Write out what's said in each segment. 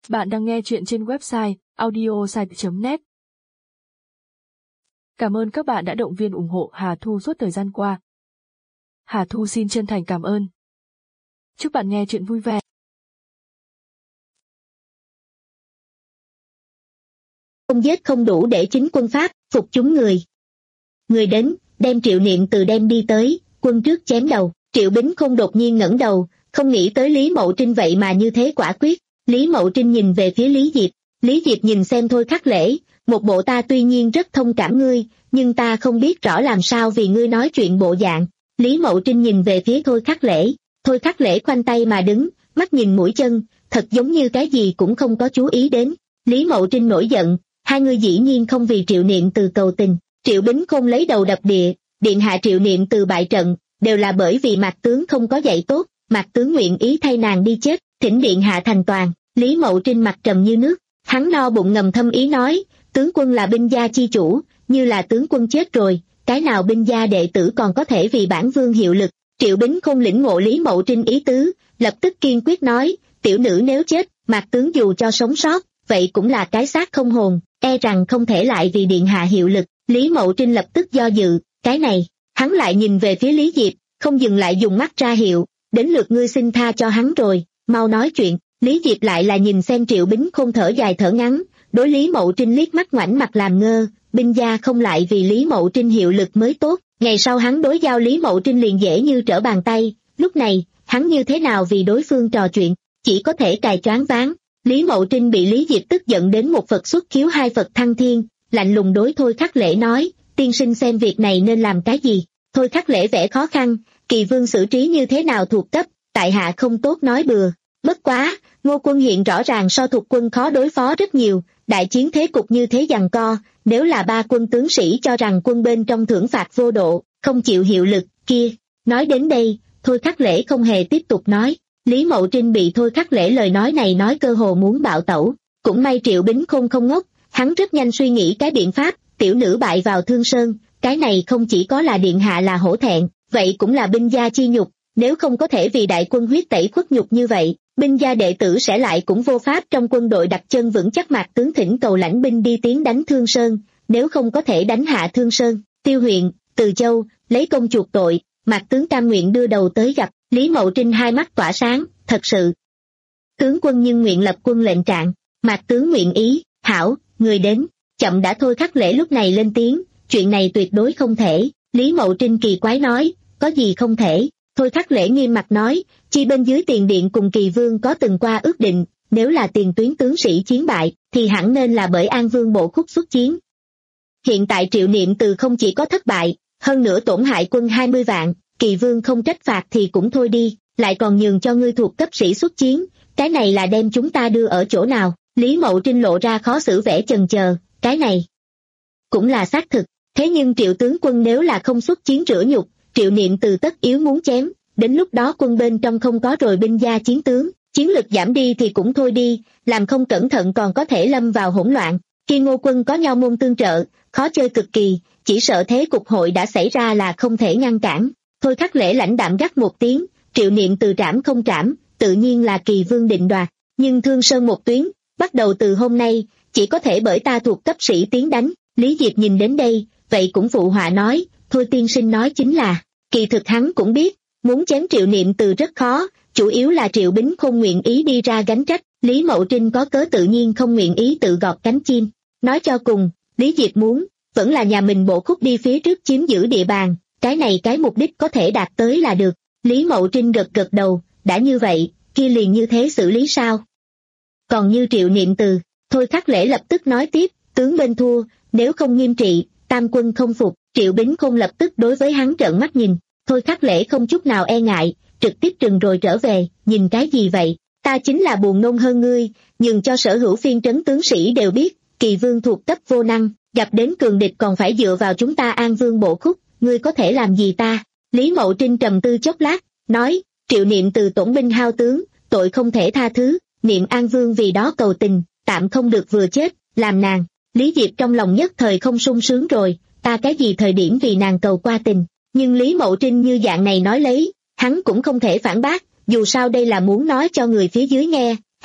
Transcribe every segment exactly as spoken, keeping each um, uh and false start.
Bạn đang nghe chuyện trên website audiosite chấm net. Cảm ơn các bạn đã động viên ủng hộ Hà Thu suốt thời gian qua. Hà Thu xin chân thành cảm ơn. Chúc bạn nghe chuyện vui vẻ. Không giết không đủ để chính quân Pháp phục chúng người. Người đến, đem Triệu Niệm Từ đem đi tới, quân trước chém đầu. Triệu Bính Khôn đột nhiên ngẩng đầu, không nghĩ tới Lý Mậu Trinh vậy mà như thế quả quyết. Lý Mậu Trinh nhìn về phía Lý Diệp, Lý Diệp nhìn xem Thôi Khắc Lễ, một bộ ta tuy nhiên rất thông cảm ngươi, nhưng ta không biết rõ làm sao vì ngươi nói chuyện bộ dạng. Lý Mậu Trinh nhìn về phía Thôi Khắc Lễ, Thôi Khắc Lễ khoanh tay mà đứng, mắt nhìn mũi chân, thật giống như cái gì cũng không có chú ý đến. Lý Mậu Trinh nổi giận, hai người dĩ nhiên không vì Triệu Niệm Từ cầu tình. Triệu Bính Khôn lấy đầu đập địa, điện hạ Triệu Niệm Từ bại trận, đều là bởi vì Mạc tướng không có dạy tốt, Mạc tướng nguyện ý thay nàng đi chết, thỉnh điện hạ thành toàn. Lý Mậu Trinh mặt trầm như nước, hắn no bụng ngầm thâm ý nói, tướng quân là binh gia chi chủ, như là tướng quân chết rồi, cái nào binh gia đệ tử còn có thể vì bản vương hiệu lực. Triệu Bính Khôn lĩnh ngộ Lý Mậu Trinh ý tứ, lập tức kiên quyết nói, tiểu nữ nếu chết, Mạc tướng dù cho sống sót, vậy cũng là cái xác không hồn, e rằng không thể lại vì điện hạ hiệu lực. Lý Mậu Trinh lập tức do dự, cái này, hắn lại nhìn về phía Lý Diệp, không dừng lại dùng mắt ra hiệu, đến lượt ngươi xin tha cho hắn rồi, mau nói chuyện. Lý Diệp lại là nhìn xem Triệu Bính Khôn thở dài thở ngắn, đối Lý Mậu Trinh liếc mắt ngoảnh mặt làm ngơ, binh gia không lại vì Lý Mậu Trinh hiệu lực mới tốt, ngày sau hắn đối giao Lý Mậu Trinh liền dễ như trở bàn tay, lúc này, hắn như thế nào vì đối phương trò chuyện, chỉ có thể cài choáng váng. Lý Mậu Trinh bị Lý Diệp tức giận đến một Phật xuất khiếu hai Phật thăng thiên, lạnh lùng đối Thôi Khắc Lễ nói, tiên sinh xem việc này nên làm cái gì. Thôi Khắc Lễ vẻ khó khăn, kỳ vương xử trí như thế nào thuộc cấp, tại hạ không tốt nói bừa. Bất quá, Ngô quân hiện rõ ràng so thuộc quân khó đối phó rất nhiều, đại chiến thế cục như thế giằng co, nếu là ba quân tướng sĩ cho rằng quân bên trong thưởng phạt vô độ, không chịu hiệu lực, kia. Nói đến đây, Thôi Khắc Lễ không hề tiếp tục nói, Lý Mậu Trinh bị Thôi Khắc Lễ lời nói này nói cơ hồ muốn bạo tẩu, cũng may Triệu Bính Khôn không ngốc, hắn rất nhanh suy nghĩ cái biện pháp, tiểu nữ bại vào Thương Sơn, cái này không chỉ có là điện hạ là hổ thẹn, vậy cũng là binh gia chi nhục, nếu không có thể vì đại quân huyết tẩy khuất nhục như vậy, binh gia đệ tử sẽ lại cũng vô pháp trong quân đội đặt chân vững chắc. Mạc tướng thỉnh cầu lãnh binh đi tiến đánh Thương Sơn, nếu không có thể đánh hạ Thương Sơn, Tiêu huyện, Từ Châu, lấy công chuộc tội, Mạc tướng cam nguyện đưa đầu tới gặp. Lý Mậu Trinh hai mắt tỏa sáng, thật sự. Tướng quân nhưng nguyện lập quân lệnh trạng, Mạc tướng nguyện ý, hảo, người đến, chậm đã. Thôi Khắc Lễ lúc này lên tiếng, chuyện này tuyệt đối không thể. Lý Mậu Trinh kỳ quái nói, có gì không thể. Thôi Khắc Lễ nghiêm mặt nói, chi bên dưới tiền điện cùng kỳ vương có từng qua ước định, nếu là tiền tuyến tướng sĩ chiến bại, thì hẳn nên là bởi An Vương bộ khúc xuất chiến. Hiện tại Triệu Niệm Từ không chỉ có thất bại, hơn nữa tổn hại quân hai mươi vạn, kỳ vương không trách phạt thì cũng thôi đi, lại còn nhường cho ngươi thuộc cấp sĩ xuất chiến, cái này là đem chúng ta đưa ở chỗ nào. Lý Mậu Trinh lộ ra khó xử vẻ chần chờ, cái này cũng là xác thực, thế nhưng Triệu tướng quân nếu là không xuất chiến rửa nhục, Triệu Niệm Từ tất yếu muốn chém, đến lúc đó quân bên trong không có rồi binh gia chiến tướng, chiến lực giảm đi thì cũng thôi đi, làm không cẩn thận còn có thể lâm vào hỗn loạn. Khi Ngô quân có nhau môn tương trợ, khó chơi cực kỳ, chỉ sợ thế cục hội đã xảy ra là không thể ngăn cản. Thôi Khắc Lễ lãnh đạm gắt một tiếng, Triệu Niệm Từ trảm không trảm, tự nhiên là kỳ vương định đoạt, nhưng Thương Sơn một tuyến, bắt đầu từ hôm nay, chỉ có thể bởi ta thuộc cấp sĩ tiến đánh. Lý Diệp nhìn đến đây, vậy cũng phụ họa nói, thôi tiên sinh nói chính là, kỳ thực hắn cũng biết, muốn chém Triệu Niệm Từ rất khó, chủ yếu là Triệu Bính Khôn nguyện ý đi ra gánh trách, Lý Mậu Trinh có cớ tự nhiên không nguyện ý tự gọt cánh chim. Nói cho cùng, Lý Diệp muốn, vẫn là nhà mình bộ khúc đi phía trước chiếm giữ địa bàn, cái này cái mục đích có thể đạt tới là được. Lý Mậu Trinh gật gật đầu, đã như vậy, kia liền như thế xử lý sao? Còn như Triệu Niệm Từ, Thôi Khắc Lễ lập tức nói tiếp, tướng bên thua, nếu không nghiêm trị, tam quân không phục. Triệu Bính Khôn lập tức đối với hắn trợn mắt nhìn, Thôi Khắc Lễ không chút nào e ngại, trực tiếp trừng rồi trở về, nhìn cái gì vậy, ta chính là buồn nôn hơn ngươi, nhưng cho sở hữu phiên trấn tướng sĩ đều biết, kỳ vương thuộc cấp vô năng, gặp đến cường địch còn phải dựa vào chúng ta An Vương bộ khúc, ngươi có thể làm gì ta? Lý Mậu Trinh trầm tư chốc lát, nói, Triệu Niệm Từ tổn binh hao tướng, tội không thể tha thứ, niệm An Vương vì đó cầu tình, tạm không được vừa chết, làm nàng. Lý Diệp trong lòng nhất thời không sung sướng rồi, ta cái gì thời điểm vì nàng cầu qua tình, nhưng Lý Mậu Trinh như dạng này nói lấy, hắn cũng không thể phản bác, dù sao đây là muốn nói cho người phía dưới nghe,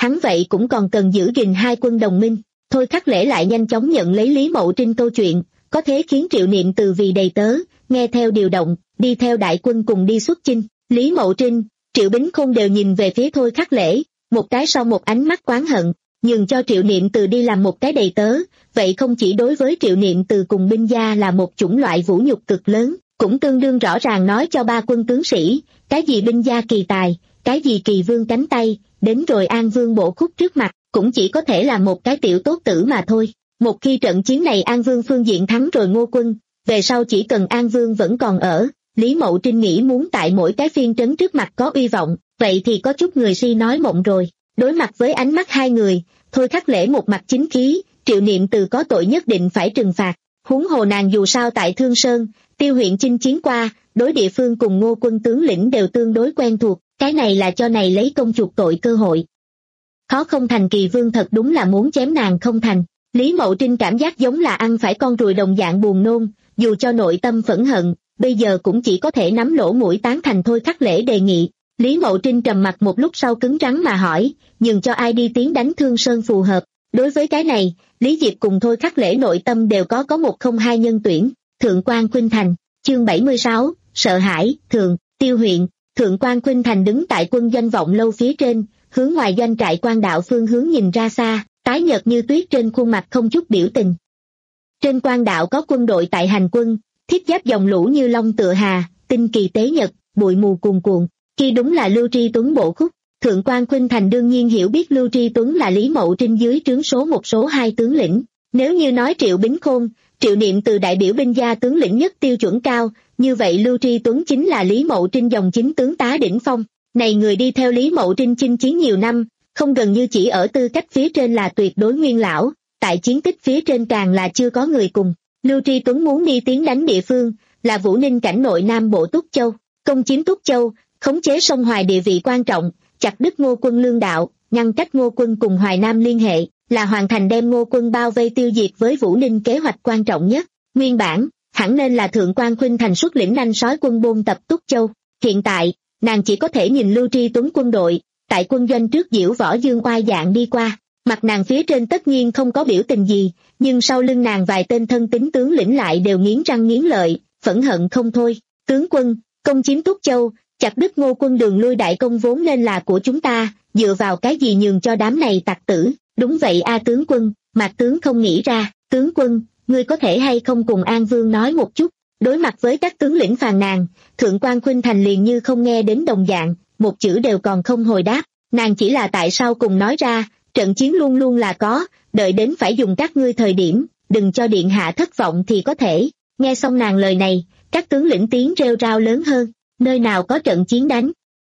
hắn vậy cũng còn cần giữ gìn hai quân đồng minh. Thôi Khắc Lễ lại nhanh chóng nhận lấy Lý Mậu Trinh câu chuyện, có thế khiến Triệu Niệm Từ vì đầy tớ, nghe theo điều động, đi theo đại quân cùng đi xuất chinh. Lý Mậu Trinh, Triệu Bính Khôn đều nhìn về phía Thôi Khắc Lễ, một cái sau một ánh mắt oán hận, nhường cho Triệu Niệm Từ đi làm một cái đầy tớ, vậy không chỉ đối với Triệu Niệm Từ cùng binh gia là một chủng loại vũ nhục cực lớn, cũng tương đương rõ ràng nói cho ba quân tướng sĩ, cái gì binh gia kỳ tài, cái gì kỳ vương cánh tay, đến rồi An Vương bộ khúc trước mặt, cũng chỉ có thể là một cái tiểu tốt tử mà thôi. Một khi trận chiến này An Vương phương diện thắng rồi Ngô quân, về sau chỉ cần An Vương vẫn còn ở, Lý Mậu Trinh nghĩ muốn tại mỗi cái phiên trấn trước mặt có uy vọng, vậy thì có chút người si nói mộng rồi. Đối mặt với ánh mắt hai người, Thôi Khắc Lễ một mặt chính khí, Triệu Niệm Từ có tội nhất định phải trừng phạt. Huống hồ nàng dù sao tại Thương Sơn, Tiêu huyện chinh chiến qua, đối địa phương cùng Ngô quân tướng lĩnh đều tương đối quen thuộc, cái này là cho này lấy công chuộc tội cơ hội. Khó không thành kỳ vương thật đúng là muốn chém nàng không thành. Lý Mậu Trinh cảm giác giống là ăn phải con ruồi đồng dạng buồn nôn, dù cho nội tâm phẫn hận, bây giờ cũng chỉ có thể nắm lỗ mũi tán thành Thôi Khắc Lễ đề nghị. Lý Mậu Trinh trầm mặt một lúc sau cứng rắn mà hỏi, nhường cho ai đi tiến đánh Thương Sơn phù hợp. Đối với cái này, Lý Diệp cùng Thôi Khắc Lễ nội tâm đều có có một không hai nhân tuyển. Thượng quan Khuynh Thành, chương bảy mươi sáu, sợ hãi, thường, Tiêu huyện. Thượng quan Khuynh Thành đứng tại quân doanh vọng lâu phía trên, hướng ngoài doanh trại quan đạo phương hướng nhìn ra xa, tái nhợt như tuyết trên khuôn mặt không chút biểu tình. Trên quan đạo có quân đội tại hành quân, thiết giáp dòng lũ như long tựa hà, tinh kỳ tế nhật, bụi mù cuồn cuộn. Khi đúng là Lưu Tri Tuấn bộ khúc. Thượng quan Khuynh Thành đương nhiên hiểu biết Lưu Tri Tuấn là Lý Mậu Trinh dưới trướng số một số hai tướng lĩnh. Nếu như nói Triệu Bính Khôn, Triệu Niệm Từ đại biểu binh gia tướng lĩnh nhất tiêu chuẩn cao, như vậy Lưu Tri Tuấn chính là Lý Mậu Trinh dòng chính tướng tá đỉnh phong. Này người đi theo Lý Mậu Trinh chinh chiến nhiều năm, không gần như chỉ ở tư cách phía trên là tuyệt đối nguyên lão, tại chiến tích phía trên càng là chưa có người cùng. Lưu Tri Tuấn muốn đi tiến đánh địa phương, là Vũ Ninh cảnh nội Nam Bộ Túc Châu, công chiếm Túc Châu, khống chế sông Hoài địa vị quan trọng, chặt đứt Ngô quân lương đạo, ngăn cách Ngô quân cùng Hoài Nam liên hệ, là hoàn thành đem Ngô quân bao vây tiêu diệt với Vũ Ninh kế hoạch quan trọng nhất. Nguyên bản, hẳn nên là Thượng quan Khuynh Thành xuất lĩnh nanh sói quân bôn tập Túc Châu. Hiện tại, nàng chỉ có thể nhìn Lưu Tri Tuấn quân đội, tại quân doanh trước diễu võ dương oai dạng đi qua. Mặt nàng phía trên tất nhiên không có biểu tình gì, nhưng sau lưng nàng vài tên thân tín tướng lĩnh lại đều nghiến răng nghiến lợi, phẫn hận không thôi. Tướng quân, công chiếm Túc Châu, chặt đứt Ngô quân đường lui đại công vốn nên là của chúng ta, dựa vào cái gì nhường cho đám này tặc tử? Đúng vậy a tướng quân, Mạc tướng không nghĩ ra. Tướng quân, ngươi có thể hay không cùng An Vương nói một chút? Đối mặt với các tướng lĩnh phàn nàn, Thượng quan Khuynh Thành liền như không nghe đến đồng dạng, một chữ đều còn không hồi đáp. Nàng chỉ là tại sao cùng nói ra, trận chiến luôn luôn là có, đợi đến phải dùng các ngươi thời điểm, đừng cho điện hạ thất vọng thì có thể. Nghe xong nàng lời này, các tướng lĩnh tiếng rêu rao lớn hơn. Nơi nào có trận chiến đánh?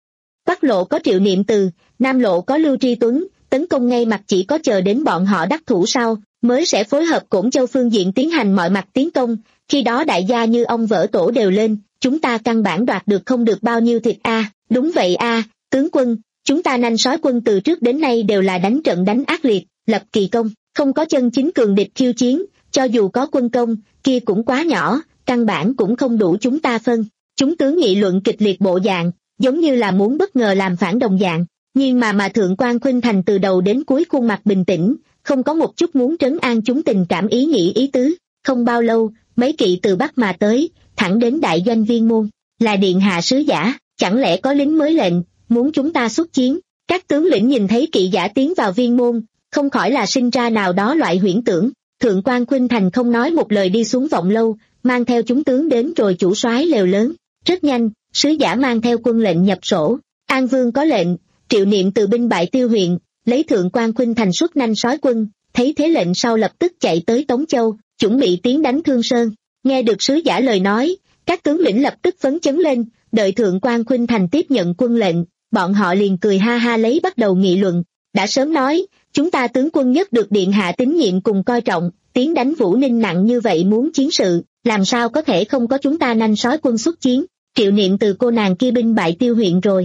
Bắc lộ có Triệu Niệm Từ, Nam lộ có Lưu Tri Tuấn, tấn công ngay mặt chỉ có chờ đến bọn họ đắc thủ sau, mới sẽ phối hợp Cổn Châu phương diện tiến hành mọi mặt tiến công, khi đó đại gia như ông vỡ tổ đều lên, chúng ta căn bản đoạt được không được bao nhiêu thịt a. Đúng vậy a, tướng quân, chúng ta nanh sói quân từ trước đến nay đều là đánh trận đánh ác liệt, lập kỳ công, không có chân chính cường địch khiêu chiến, cho dù có quân công, kia cũng quá nhỏ, căn bản cũng không đủ chúng ta phân. Chúng tướng nghị luận kịch liệt bộ dạng, giống như là muốn bất ngờ làm phản đồng dạng, nhưng mà mà Thượng quan Khuynh Thành từ đầu đến cuối khuôn mặt bình tĩnh, không có một chút muốn trấn an chúng tình cảm ý nghĩ ý tứ. Không bao lâu, mấy kỵ từ Bắc mà tới, thẳng đến đại doanh Viên Môn, là điện hạ sứ giả, chẳng lẽ có lính mới lệnh, muốn chúng ta xuất chiến? Các tướng lĩnh nhìn thấy kỵ giả tiến vào Viên Môn, không khỏi là sinh ra nào đó loại huyễn tưởng. Thượng quan Khuynh Thành không nói một lời đi xuống vọng lâu, mang theo chúng tướng đến rồi chủ soái lều lớn. Rất nhanh, sứ giả mang theo quân lệnh nhập sổ. An Vương có lệnh, Triệu Niệm Từ binh bại Tiêu huyện, lấy Thượng quan Khuynh Thành xuất nanh sói quân, thấy thế lệnh sau lập tức chạy tới Tống Châu, chuẩn bị tiến đánh Thương Sơn. Nghe được sứ giả lời nói, các tướng lĩnh lập tức phấn chấn lên, đợi Thượng quan Khuynh Thành tiếp nhận quân lệnh, bọn họ liền cười ha ha lấy bắt đầu nghị luận. Đã sớm nói, chúng ta tướng quân nhất được điện hạ tín nhiệm cùng coi trọng, tiến đánh Vũ Ninh nặng như vậy muốn chiến sự, làm sao có thể không có chúng ta nanh sói quân xuất chiến? Triệu Niệm Từ cô nàng kia binh bại Tiêu huyện rồi.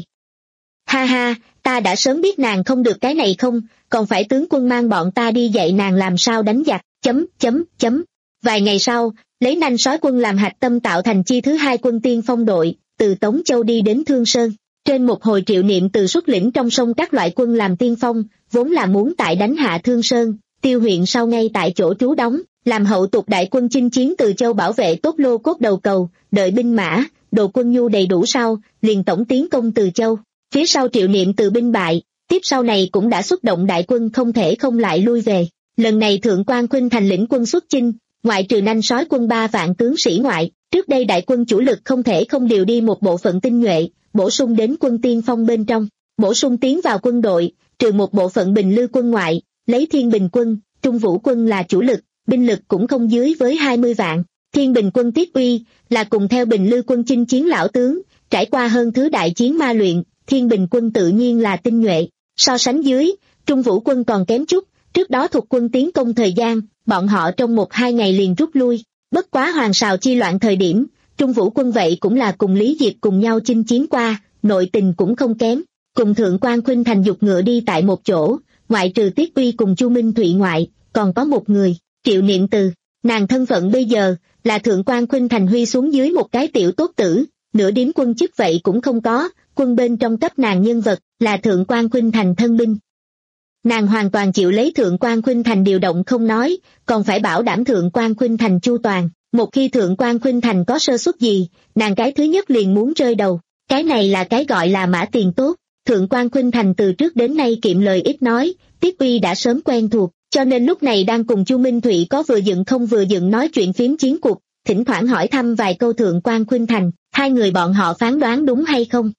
Ha ha, ta đã sớm biết nàng không được cái này không, còn phải tướng quân mang bọn ta đi dạy nàng làm sao đánh giặc, chấm, chấm, chấm. Vài ngày sau, lấy nanh sói quân làm hạch tâm tạo thành chi thứ hai quân tiên phong đội, từ Tống Châu đi đến Thương Sơn. Trên một hồi Triệu Niệm Từ xuất lĩnh trong sông các loại quân làm tiên phong, vốn là muốn tại đánh hạ Thương Sơn, Tiêu huyện sau ngay tại chỗ trú đóng, làm hậu tục đại quân chinh chiến Từ Châu bảo vệ tốt lô cốt đầu cầu, đợi binh mã, đồ quân nhu đầy đủ sau, liền tổng tiến công Từ Châu. Phía sau Triệu Niệm Từ binh bại, tiếp sau này cũng đã xuất động đại quân không thể không lại lui về. Lần này Thượng Quan Khuynh Thành lĩnh quân xuất chinh, ngoại trừ nanh sói quân ba vạn tướng sĩ ngoại, trước đây đại quân chủ lực không thể không điều đi một bộ phận tinh nhuệ, bổ sung đến quân tiên phong bên trong, bổ sung tiến vào quân đội, trừ một bộ phận Bình Lư quân ngoại, lấy Thiên Bình quân, Trung Vũ quân là chủ lực, binh lực cũng không dưới với hai mươi vạn. Thiên Bình quân Tiết Uy là cùng theo Bình Lư quân chinh chiến lão tướng, trải qua hơn thứ đại chiến ma luyện, Thiên Bình quân tự nhiên là tinh nhuệ. So sánh dưới, Trung Vũ quân còn kém chút, trước đó thuộc quân tiến công thời gian, bọn họ trong một hai ngày liền rút lui. Bất quá Hoàng Sào chi loạn thời điểm, Trung Vũ quân vậy cũng là cùng Lý Diệt cùng nhau chinh chiến qua, nội tình cũng không kém. Cùng Thượng Quan Khuynh Thành dục ngựa đi tại một chỗ, ngoại trừ Tiết Uy cùng Chu Minh Thụy ngoại, còn có một người, Triệu Niệm Từ. Nàng thân phận bây giờ là Thượng Quan Khuynh Thành huy xuống dưới một cái tiểu tốt tử, nửa điếm quân chức vậy cũng không có, quân bên trong cấp nàng nhân vật là Thượng Quan Khuynh Thành thân binh. Nàng hoàn toàn chịu lấy Thượng Quan Khuynh Thành điều động không nói, còn phải bảo đảm Thượng Quan Khuynh Thành chu toàn. Một khi Thượng Quan Khuynh Thành có sơ suất gì, nàng cái thứ nhất liền muốn rơi đầu. Cái này là cái gọi là mã tiền tốt. Thượng Quan Khuynh Thành từ trước đến nay kiệm lời ít nói, Tiết Uy đã sớm quen thuộc, cho nên lúc này đang cùng Chu Minh Thụy có vừa dựng không vừa dựng nói chuyện phím chiến cuộc, thỉnh thoảng hỏi thăm vài câu Thượng Quan Khuynh Thành, hai người bọn họ phán đoán đúng hay không.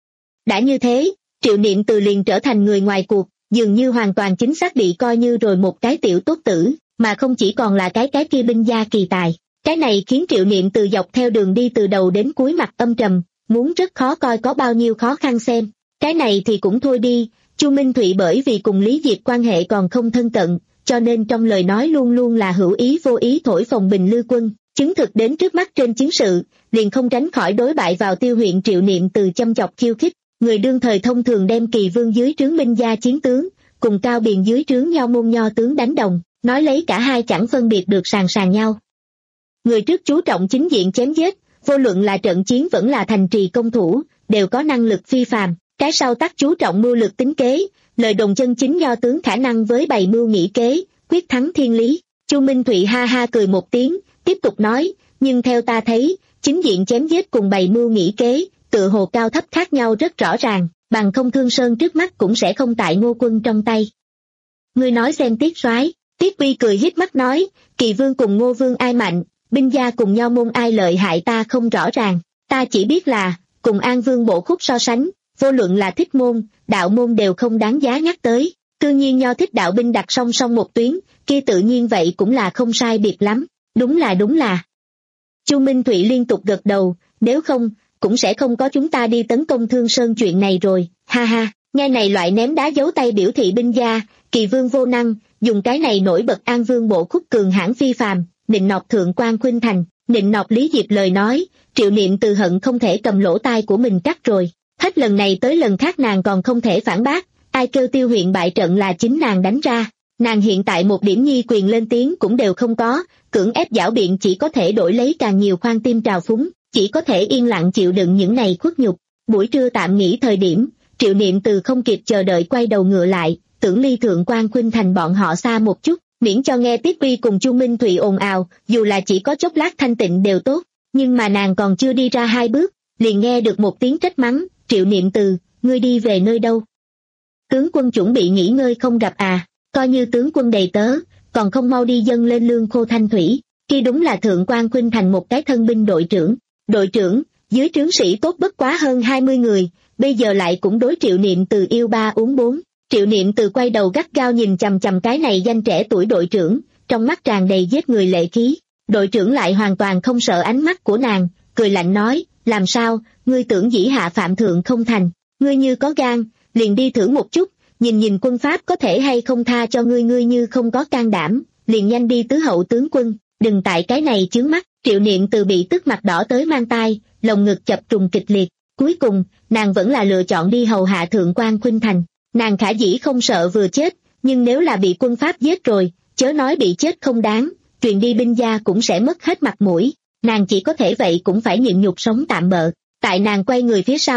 Đã như thế, Triệu Niệm Từ liền trở thành người ngoài cuộc, dường như hoàn toàn chính xác bị coi như rồi một cái tiểu tốt tử, mà không chỉ còn là cái cái kia binh gia kỳ tài. Cái này khiến Triệu Niệm Từ dọc theo đường đi từ đầu đến cuối mặt âm trầm, muốn rất khó coi có bao nhiêu khó khăn xem. Cái này thì cũng thôi đi, Chu Minh Thụy bởi vì cùng Lý Diệt quan hệ còn không thân cận, cho nên trong lời nói luôn luôn là hữu ý vô ý thổi phồng Bình Lư quân, chứng thực đến trước mắt trên chiến sự, liền không tránh khỏi đối bại vào Tiêu huyện Triệu Niệm Từ châm chọc khiêu khích. Người đương thời thông thường đem Kỳ Vương dưới trướng binh gia chiến tướng, cùng Cao Biền dưới trướng Nho Môn Nho tướng đánh đồng, nói lấy cả hai chẳng phân biệt được sàng sàng nhau. Người trước chú trọng chính diện chém giết, vô luận là trận chiến vẫn là thành trì công thủ, đều có năng lực phi phàm. Cái sau tác chú trọng mưu lược tính kế, lời đồng chân chính Nho tướng khả năng với bày mưu nghĩ kế, quyết thắng thiên lý. Chu Minh Thụy ha ha cười một tiếng, tiếp tục nói, nhưng theo ta thấy, chính diện chém giết cùng bày mưu nghĩ kế, tựa hồ cao thấp khác nhau rất rõ ràng, bằng không Thương Sơn trước mắt cũng sẽ không tại Ngô quân trong tay. Ngươi nói xem Tiết soái. Tiết Uy cười híp mắt nói, Kỳ Vương cùng Ngô Vương ai mạnh, binh gia cùng Nho môn ai lợi hại ta không rõ ràng, ta chỉ biết là, cùng An Vương Bộ Khúc so sánh, vô luận là thích môn, đạo môn đều không đáng giá nhắc tới, tự nhiên Nho thích đạo binh đặt song song một tuyến, kia tự nhiên vậy cũng là không sai biệt lắm, đúng là đúng là. Chu Minh Thụy liên tục gật đầu, nếu không, cũng sẽ không có chúng ta đi tấn công Thương Sơn chuyện này rồi, ha ha, nghe này loại ném đá giấu tay biểu thị binh gia, Kỳ Vương vô năng, dùng cái này nổi bật An Vương Bộ Khúc cường hãn phi phàm, nịnh nọt Thượng Quan Khuynh Thành, nịnh nọt Lý Diệp lời nói, Triệu Niệm Từ hận không thể cầm lỗ tai của mình cắt rồi, hết lần này tới lần khác nàng còn không thể phản bác, ai kêu Tiêu huyện bại trận là chính nàng đánh ra, nàng hiện tại một điểm nhi quyền lên tiếng cũng đều không có, cưỡng ép giảo biện chỉ có thể đổi lấy càng nhiều khoan tim trào phúng, chỉ có thể yên lặng chịu đựng những này khuất nhục. Buổi trưa tạm nghỉ thời điểm, Triệu Niệm Từ không kịp chờ đợi quay đầu ngựa lại, tưởng ly Thượng Quan Khuynh Thành bọn họ xa một chút, miễn cho nghe Tiết Uy cùng Chu Minh Thụy ồn ào, dù là chỉ có chốc lát thanh tịnh đều tốt, nhưng mà nàng còn chưa đi ra hai bước, liền nghe được một tiếng trách mắng, Triệu Niệm Từ, ngươi đi về nơi đâu? Tướng quân chuẩn bị nghỉ ngơi không gặp à, coi như tướng quân đầy tớ, còn không mau đi dâng lên lương khô thanh thủy, khi đúng là Thượng Quan Khuynh Thành một cái thân binh đội trưởng, đội trưởng, dưới trướng sĩ tốt bất quá hơn hai mươi người, bây giờ lại cũng đối Triệu Niệm Từ yêu ba uống bốn. Triệu Niệm Từ quay đầu gắt gao nhìn chằm chằm cái này danh trẻ tuổi đội trưởng, trong mắt tràn đầy giết người lệ khí. Đội trưởng lại hoàn toàn không sợ ánh mắt của nàng, cười lạnh nói, làm sao, ngươi tưởng dĩ hạ phạm thượng không thành, ngươi như có gan, liền đi thử một chút, nhìn nhìn quân pháp có thể hay không tha cho ngươi, ngươi như không có can đảm, liền nhanh đi tứ hậu tướng quân, đừng tại cái này chướng mắt. Triệu Niệm Từ bị tức mặt đỏ tới mang tai, lồng ngực chập trùng kịch liệt, cuối cùng, nàng vẫn là lựa chọn đi hầu hạ Thượng Quan Khuynh Thành. Nàng khả dĩ không sợ vừa chết, nhưng nếu là bị quân pháp giết rồi, chớ nói bị chết không đáng, truyền đi binh gia cũng sẽ mất hết mặt mũi, nàng chỉ có thể vậy cũng phải nhịn nhục sống tạm bợ. Tại nàng quay người phía sau,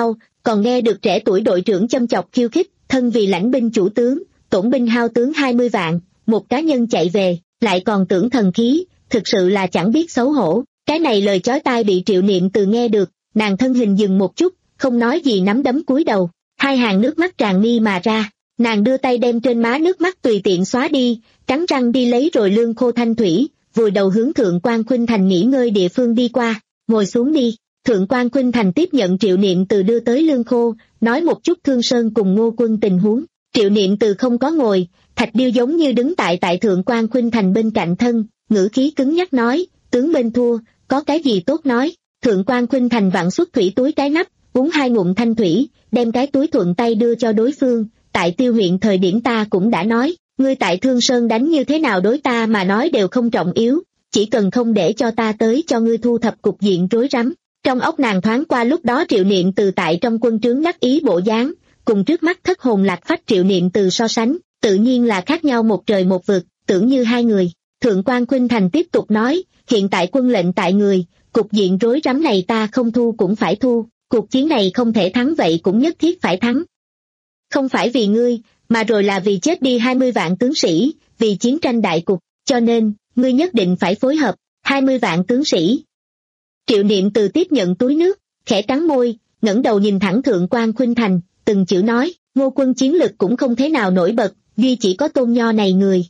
còn nghe được trẻ tuổi đội trưởng châm chọc khiêu khích, thân vì lãnh binh chủ tướng, tổn binh hao tướng hai mươi vạn, một cá nhân chạy về, lại còn tưởng thần khí, thực sự là chẳng biết xấu hổ. Cái này lời chói tai bị Triệu Niệm Từ nghe được, nàng thân hình dừng một chút, không nói gì nắm đấm cúi đầu, hai hàng nước mắt tràn mi mà ra, nàng đưa tay đem trên má nước mắt tùy tiện xóa đi, cắn răng đi lấy rồi lương khô thanh thủy, vùi đầu hướng Thượng Quan Khuynh Thành nghỉ ngơi địa phương đi qua, ngồi xuống đi. Thượng Quan Khuynh Thành tiếp nhận Triệu Niệm Từ đưa tới lương khô, nói một chút Thương Sơn cùng Ngô Quân tình huống. Triệu Niệm Từ không có ngồi, Thạch Điêu giống như đứng tại tại Thượng Quan Khuynh Thành bên cạnh thân, ngữ khí cứng nhắc nói, tướng bên thua, có cái gì tốt nói. Thượng Quan Khuynh Thành vặn xuất thủy túi cái nắp, uống hai ngụm thanh thủy, đem cái túi thuận tay đưa cho đối phương. Tại Tiêu huyện thời điểm ta cũng đã nói, ngươi tại Thương Sơn đánh như thế nào đối ta mà nói đều không trọng yếu, chỉ cần không để cho ta tới cho ngươi thu thập cục diện rối rắm. Trong óc nàng thoáng qua lúc đó Triệu Niệm Từ tại trong quân trướng đắc ý bộ dáng, cùng trước mắt thất hồn lạc phách Triệu Niệm Từ so sánh, tự nhiên là khác nhau một trời một vực, tưởng như hai người. Thượng Quan Khuynh Thành tiếp tục nói, hiện tại quân lệnh tại người, cục diện rối rắm này ta không thu cũng phải thu, cuộc chiến này không thể thắng vậy cũng nhất thiết phải thắng. Không phải vì ngươi, mà rồi là vì chết đi hai mươi vạn tướng sĩ, vì chiến tranh đại cục, cho nên, ngươi nhất định phải phối hợp, hai mươi vạn tướng sĩ. Triệu Niệm Từ tiếp nhận túi nước, khẽ cắn môi, ngẩng đầu nhìn thẳng Thượng Quan Khuynh Thành, từng chữ nói, Ngô quân chiến lực cũng không thế nào nổi bật, duy chỉ có Tôn Nho này người.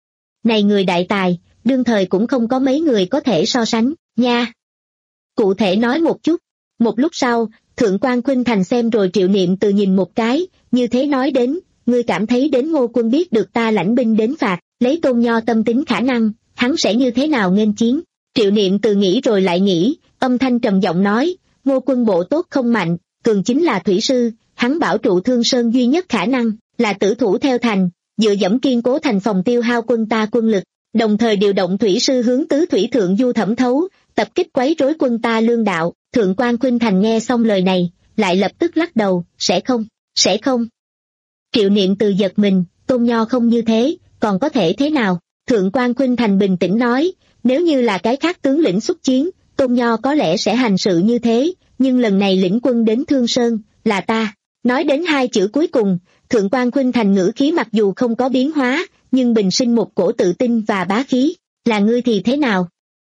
Này người đại tài, đương thời cũng không có mấy người có thể so sánh, nha. Cụ thể nói một chút. Một lúc sau, Thượng Quan Khuynh Thành xem rồi Triệu Niệm Từ nhìn một cái, như thế nói đến, ngươi cảm thấy đến Ngô quân biết được ta lãnh binh đến phạt, lấy Tôn Nho tâm tính khả năng, hắn sẽ như thế nào nghênh chiến. Triệu Niệm Từ nghĩ rồi lại nghĩ, âm thanh trầm giọng nói, Ngô quân bộ tốt không mạnh, cường chính là thủy sư, hắn bảo trụ Thương Sơn duy nhất khả năng, là tử thủ theo thành, dựa dẫm kiên cố thành phòng tiêu hao quân ta quân lực, đồng thời điều động thủy sư hướng tứ thủy thượng du thẩm thấu, tập kích quấy rối quân ta lương đạo. Thượng Quan Khuynh Thành nghe xong lời này, lại lập tức lắc đầu, sẽ không, sẽ không. Triệu Niệm Từ giật mình, Tôn Nho không như thế, còn có thể thế nào? Thượng Quan Khuynh Thành bình tĩnh nói, nếu như là cái khác tướng lĩnh xuất chiến, Tôn Nho có lẽ sẽ hành sự như thế, nhưng lần này lĩnh quân đến Thương Sơn, là ta. Nói đến hai chữ cuối cùng, Thượng Quan Khuynh Thành ngữ khí mặc dù không có biến hóa, nhưng bình sinh một cổ tự tin và bá khí, là ngươi thì thế nào?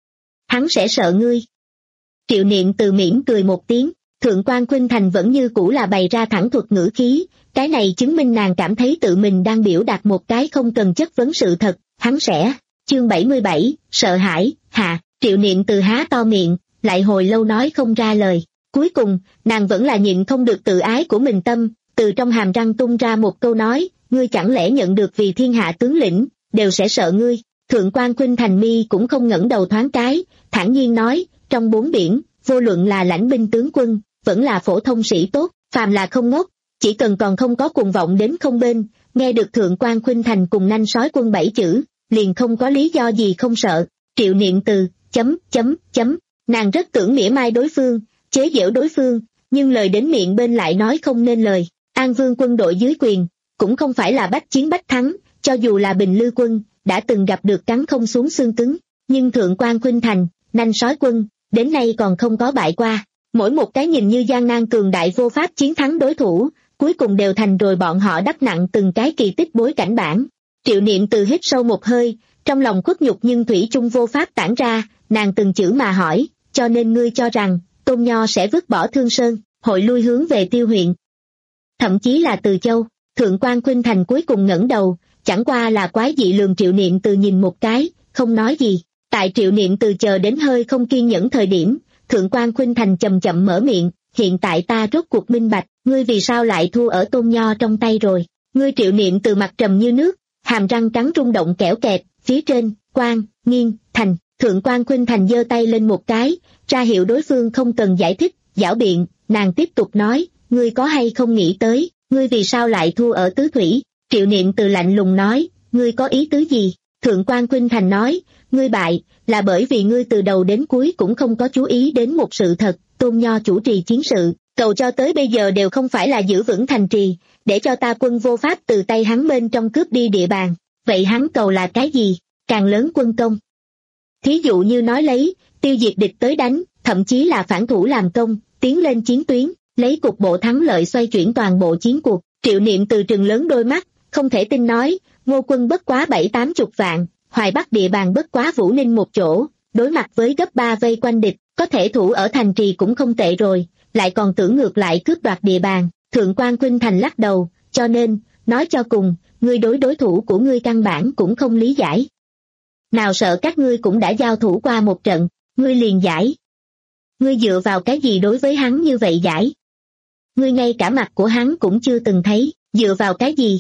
Hắn sẽ sợ ngươi. Triệu Niệm Từ mỉm cười một tiếng, Thượng Quan Khuynh Thành vẫn như cũ là bày ra thẳng thuật ngữ khí, cái này chứng minh nàng cảm thấy tự mình đang biểu đạt một cái không cần chất vấn sự thật, hắn sẽ. Chương bảy mươi bảy, sợ hãi, hạ, Triệu Niệm Từ há to miệng, lại hồi lâu nói không ra lời, cuối cùng, nàng vẫn là nhịn không được tự ái của mình tâm, từ trong hàm răng tung ra một câu nói, ngươi chẳng lẽ nhận được vì thiên hạ tướng lĩnh, đều sẽ sợ ngươi. Thượng Quan Khuynh Thành mi cũng không ngẩng đầu thoáng cái, thản nhiên nói, trong bốn biển, vô luận là lãnh binh tướng quân, vẫn là phổ thông sĩ tốt, phàm là không ngốc, chỉ cần còn không có cuồng vọng đến không bên, nghe được Thượng Quan Khuynh Thành cùng nanh sói quân bảy chữ, liền không có lý do gì không sợ. Triệu Niệm Từ, chấm, chấm, chấm, nàng rất tưởng mỉa mai đối phương, chế giễu đối phương, nhưng lời đến miệng bên lại nói không nên lời. An Vương quân đội dưới quyền, cũng không phải là bách chiến bách thắng, cho dù là Bình Lư quân, đã từng gặp được cắn không xuống xương cứng, nhưng Thượng Quan Khuynh Thành, nanh sói quân, đến nay còn không có bại qua. Mỗi một cái nhìn như gian nan cường đại vô pháp chiến thắng đối thủ, cuối cùng đều thành rồi bọn họ đắp nặng từng cái kỳ tích bối cảnh bản. Triệu Niệm Từ hít sâu một hơi, trong lòng khuất nhục nhưng thủy chung vô pháp tản ra, nàng từng chữ mà hỏi, cho nên ngươi cho rằng, Tôn Nho sẽ vứt bỏ Thương Sơn, hội lui hướng về Tiêu huyện. Thậm chí là Từ Châu. Thượng Quan Khuynh Thành cuối cùng ngẩng đầu, chẳng qua là quái dị lườm Triệu Niệm Từ nhìn một cái, không nói gì. Tại Triệu Niệm Từ chờ đến hơi không kiên nhẫn thời điểm, Thượng Quan Khuynh Thành chậm chậm mở miệng, hiện tại ta rốt cuộc minh bạch, ngươi vì sao lại thua ở Tôn Nho trong tay rồi. Ngươi Triệu Niệm Từ mặt trầm như nước, hàm răng cắn rung động kẽo kẹt, phía trên, Quan, Nghiên, Thành. Thượng Quan Khuynh Thành giơ tay lên một cái, ra hiệu đối phương không cần giải thích, giảo biện, nàng tiếp tục nói, ngươi có hay không nghĩ tới, ngươi vì sao lại thua ở tứ thủy. Triệu Niệm Từ lạnh lùng nói, ngươi có ý tứ gì? Thượng Quan Khuynh Thành nói, ngươi bại, là bởi vì ngươi từ đầu đến cuối cũng không có chú ý đến một sự thật, Tôn Nho chủ trì chiến sự, cầu cho tới bây giờ đều không phải là giữ vững thành trì, để cho ta quân vô pháp từ tay hắn bên trong cướp đi địa bàn. Vậy hắn cầu là cái gì? Càng lớn quân công. Thí dụ như nói lấy, tiêu diệt địch tới đánh, thậm chí là phản thủ làm công, tiến lên chiến tuyến, lấy cục bộ thắng lợi xoay chuyển toàn bộ chiến cuộc. Triệu Niệm Từ trừng lớn đôi mắt, không thể tin nói, Ngô quân bất quá bảy tám chục vạn, Hoài Bắc địa bàn bất quá Vũ Ninh một chỗ, đối mặt với gấp ba vây quanh địch, có thể thủ ở thành trì cũng không tệ rồi, lại còn tưởng ngược lại cướp đoạt địa bàn. Thượng quan Khuynh Thành lắc đầu, cho nên, nói cho cùng, ngươi đối đối thủ của ngươi căn bản cũng không lý giải. Nào sợ các ngươi cũng đã giao thủ qua một trận, ngươi liền giải. Ngươi dựa vào cái gì đối với hắn như vậy giải? Ngươi ngay cả mặt của hắn cũng chưa từng thấy, dựa vào cái gì?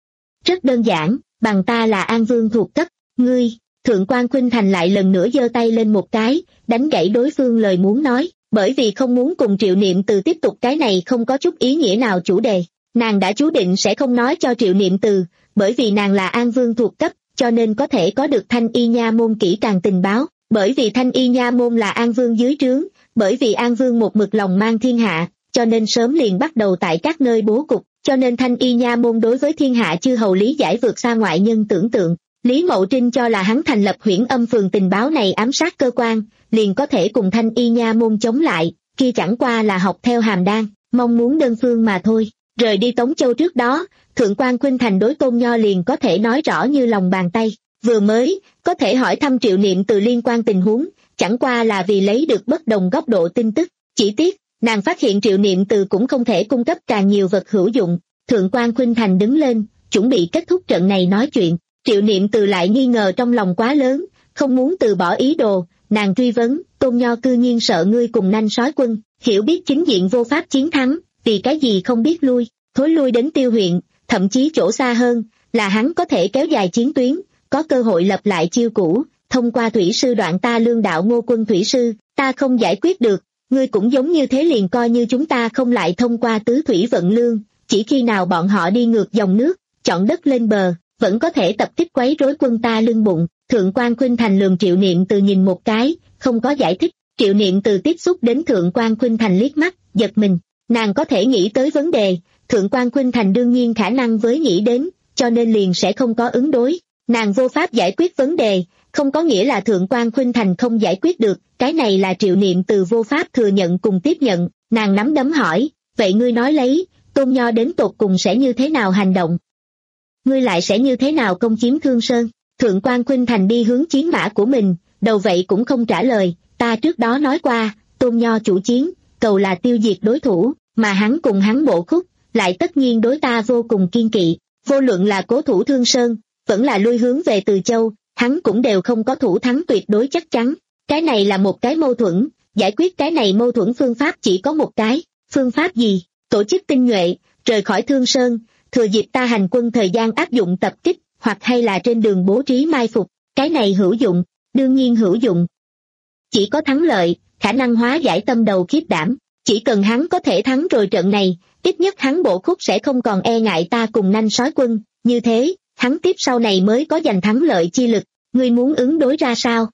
Rất đơn giản, bằng ta là An Vương thuộc cấp, ngươi. Thượng quan Khuynh Thành lại lần nữa giơ tay lên một cái, đánh gãy đối phương lời muốn nói, bởi vì không muốn cùng Triệu Niệm Từ tiếp tục cái này không có chút ý nghĩa nào chủ đề. Nàng đã chú định sẽ không nói cho Triệu Niệm Từ, bởi vì nàng là An Vương thuộc cấp, cho nên có thể có được Thanh Y Nha môn kỹ càng tình báo, bởi vì Thanh Y Nha môn là An Vương dưới trướng, bởi vì An Vương một mực lòng mang thiên hạ, cho nên sớm liền bắt đầu tại các nơi bố cục, cho nên Thanh Y Nha môn đối với thiên hạ chư hầu lý giải vượt xa ngoại nhân tưởng tượng. Lý Mậu Trinh cho là hắn thành lập Huyễn Âm phường tình báo này ám sát cơ quan, liền có thể cùng Thanh Y Nha môn chống lại, kia chẳng qua là học theo hàm đan, mong muốn đơn phương mà thôi. Rời đi Tống Châu trước đó, Thượng quan Khuynh Thành đối Tôn Nho liền có thể nói rõ như lòng bàn tay, vừa mới, có thể hỏi thăm Triệu Niệm Từ liên quan tình huống, chẳng qua là vì lấy được bất đồng góc độ tin tức, chỉ tiếc, nàng phát hiện Triệu Niệm Từ cũng không thể cung cấp càng nhiều vật hữu dụng. Thượng quan Khuynh Thành đứng lên, chuẩn bị kết thúc trận này nói chuyện. Triệu Niệm Từ lại nghi ngờ trong lòng quá lớn, không muốn từ bỏ ý đồ, nàng truy vấn, Tôn Nho cư nhiên sợ ngươi cùng nanh sói quân, hiểu biết chính diện vô pháp chiến thắng, vì cái gì không biết lui, thối lui đến Tiêu huyện, thậm chí chỗ xa hơn, là hắn có thể kéo dài chiến tuyến, có cơ hội lập lại chiêu cũ, thông qua thủy sư đoạn ta lương đạo Ngô quân thủy sư, ta không giải quyết được, ngươi cũng giống như thế liền coi như chúng ta không lại thông qua tứ thủy vận lương, chỉ khi nào bọn họ đi ngược dòng nước, chọn đất lên bờ, vẫn có thể tập kích quấy rối quân ta lưng bụng. Thượng quan Khuynh Thành lườm Triệu Niệm Từ nhìn một cái, không có giải thích. Triệu Niệm Từ tiếp xúc đến Thượng quan Khuynh Thành liếc mắt, giật mình, nàng có thể nghĩ tới vấn đề, Thượng quan Khuynh Thành đương nhiên khả năng với nghĩ đến, cho nên liền sẽ không có ứng đối. Nàng vô pháp giải quyết vấn đề, không có nghĩa là Thượng quan Khuynh Thành không giải quyết được, cái này là Triệu Niệm Từ vô pháp thừa nhận cùng tiếp nhận. Nàng nắm đấm hỏi, vậy ngươi nói lấy, Tôn Nho đến tột cùng sẽ như thế nào hành động? Ngươi lại sẽ như thế nào công chiếm Thương Sơn? Thượng quan Khuynh Thành đi hướng chiến mã của mình, đầu vậy cũng không trả lời, ta trước đó nói qua, Tôn Nho chủ chiến, cầu là tiêu diệt đối thủ, mà hắn cùng hắn bộ khúc, lại tất nhiên đối ta vô cùng kiên kỵ, vô luận là cố thủ Thương Sơn, vẫn là lui hướng về Từ Châu, hắn cũng đều không có thủ thắng tuyệt đối chắc chắn. Cái này là một cái mâu thuẫn, giải quyết cái này mâu thuẫn phương pháp chỉ có một cái, phương pháp gì? Tổ chức tinh nhuệ, rời khỏi Thương Sơn, thừa dịp ta hành quân thời gian áp dụng tập kích, hoặc hay là trên đường bố trí mai phục, cái này hữu dụng, đương nhiên hữu dụng. Chỉ có thắng lợi, khả năng hóa giải tâm đầu khiếp đảm, chỉ cần hắn có thể thắng rồi trận này, ít nhất hắn bộ khúc sẽ không còn e ngại ta cùng nanh sói quân, như thế, hắn tiếp sau này mới có giành thắng lợi chi lực, ngươi muốn ứng đối ra sao?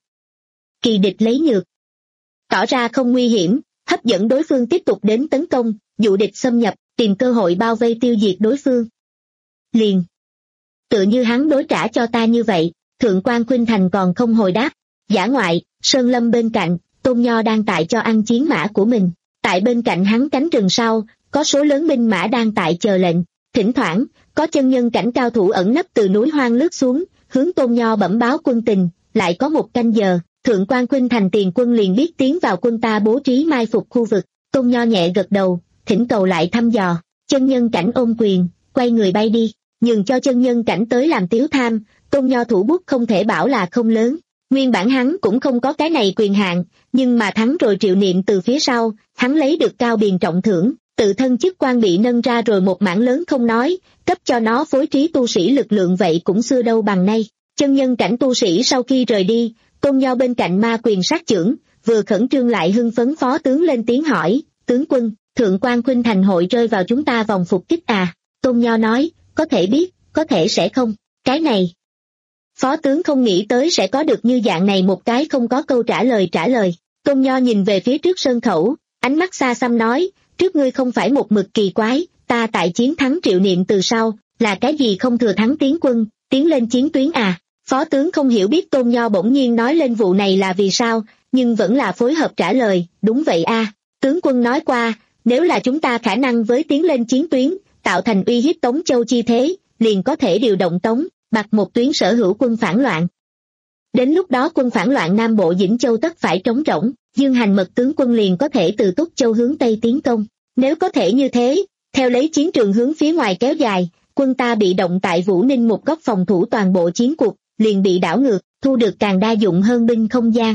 Kỳ địch lấy nhược, tỏ ra không nguy hiểm, hấp dẫn đối phương tiếp tục đến tấn công, dụ địch xâm nhập, tìm cơ hội bao vây tiêu diệt đối phương. Liền, tựa như hắn đối trả cho ta như vậy. Thượng quan Khuynh Thành còn không hồi đáp. Dã ngoại, Sơn Lâm bên cạnh, Tôn Nho đang tại cho ăn chiến mã của mình. Tại bên cạnh hắn cánh rừng sau, có số lớn binh mã đang tại chờ lệnh. Thỉnh thoảng, có chân nhân cảnh cao thủ ẩn nấp từ núi hoang lướt xuống, hướng Tôn Nho bẩm báo quân tình. Lại có một canh giờ, Thượng quan Khuynh Thành tiền quân liền biết tiến vào quân ta bố trí mai phục khu vực. Tôn Nho nhẹ gật đầu, thỉnh cầu lại thăm dò. Chân nhân cảnh ôm quyền, quay người bay đi, nhường cho chân nhân cảnh tới làm tiếu tham. Tôn Nho thủ bút không thể bảo là không lớn, nguyên bản hắn cũng không có cái này quyền hạn, nhưng mà thắng rồi Triệu Niệm từ phía sau, hắn lấy được cao biền trọng thưởng, tự thân chức quan bị nâng ra rồi một mảng lớn không nói, cấp cho nó phối trí tu sĩ lực lượng vậy cũng xưa đâu bằng nay. Chân nhân cảnh tu sĩ sau khi rời đi, Tôn Nho bên cạnh ma quyền sát chưởng, vừa khẩn trương lại hưng phấn phó tướng lên tiếng hỏi, tướng quân, Thượng quan Khuynh Thành hội rơi vào chúng ta vòng phục kích à? Tôn Nho nói, có thể biết, có thể sẽ không, cái này. Phó tướng không nghĩ tới sẽ có được như dạng này một cái không có câu trả lời trả lời. Tôn Nho nhìn về phía trước sơn khẩu, ánh mắt xa xăm nói, trước ngươi không phải một mực kỳ quái, ta tại chiến thắng Triệu Niệm từ sau, là cái gì không thừa thắng tiến quân, tiến lên chiến tuyến à? Phó tướng không hiểu biết Tôn Nho bỗng nhiên nói lên vụ này là vì sao, nhưng vẫn là phối hợp trả lời, đúng vậy a. Tướng quân nói qua, nếu là chúng ta khả năng với tiến lên chiến tuyến, tạo thành uy hiếp Tống Châu chi thế, liền có thể điều động Tống, Bạc một tuyến sở hữu quân phản loạn. Đến lúc đó quân phản loạn Nam Bộ Dĩnh Châu tất phải trống rỗng, Dương Hành Mật tướng quân liền có thể từ Túc Châu hướng Tây tiến công. Nếu có thể như thế, theo lấy chiến trường hướng phía ngoài kéo dài, quân ta bị động tại Vũ Ninh một góc phòng thủ toàn bộ chiến cuộc, liền bị đảo ngược, thu được càng đa dụng hơn binh không gian.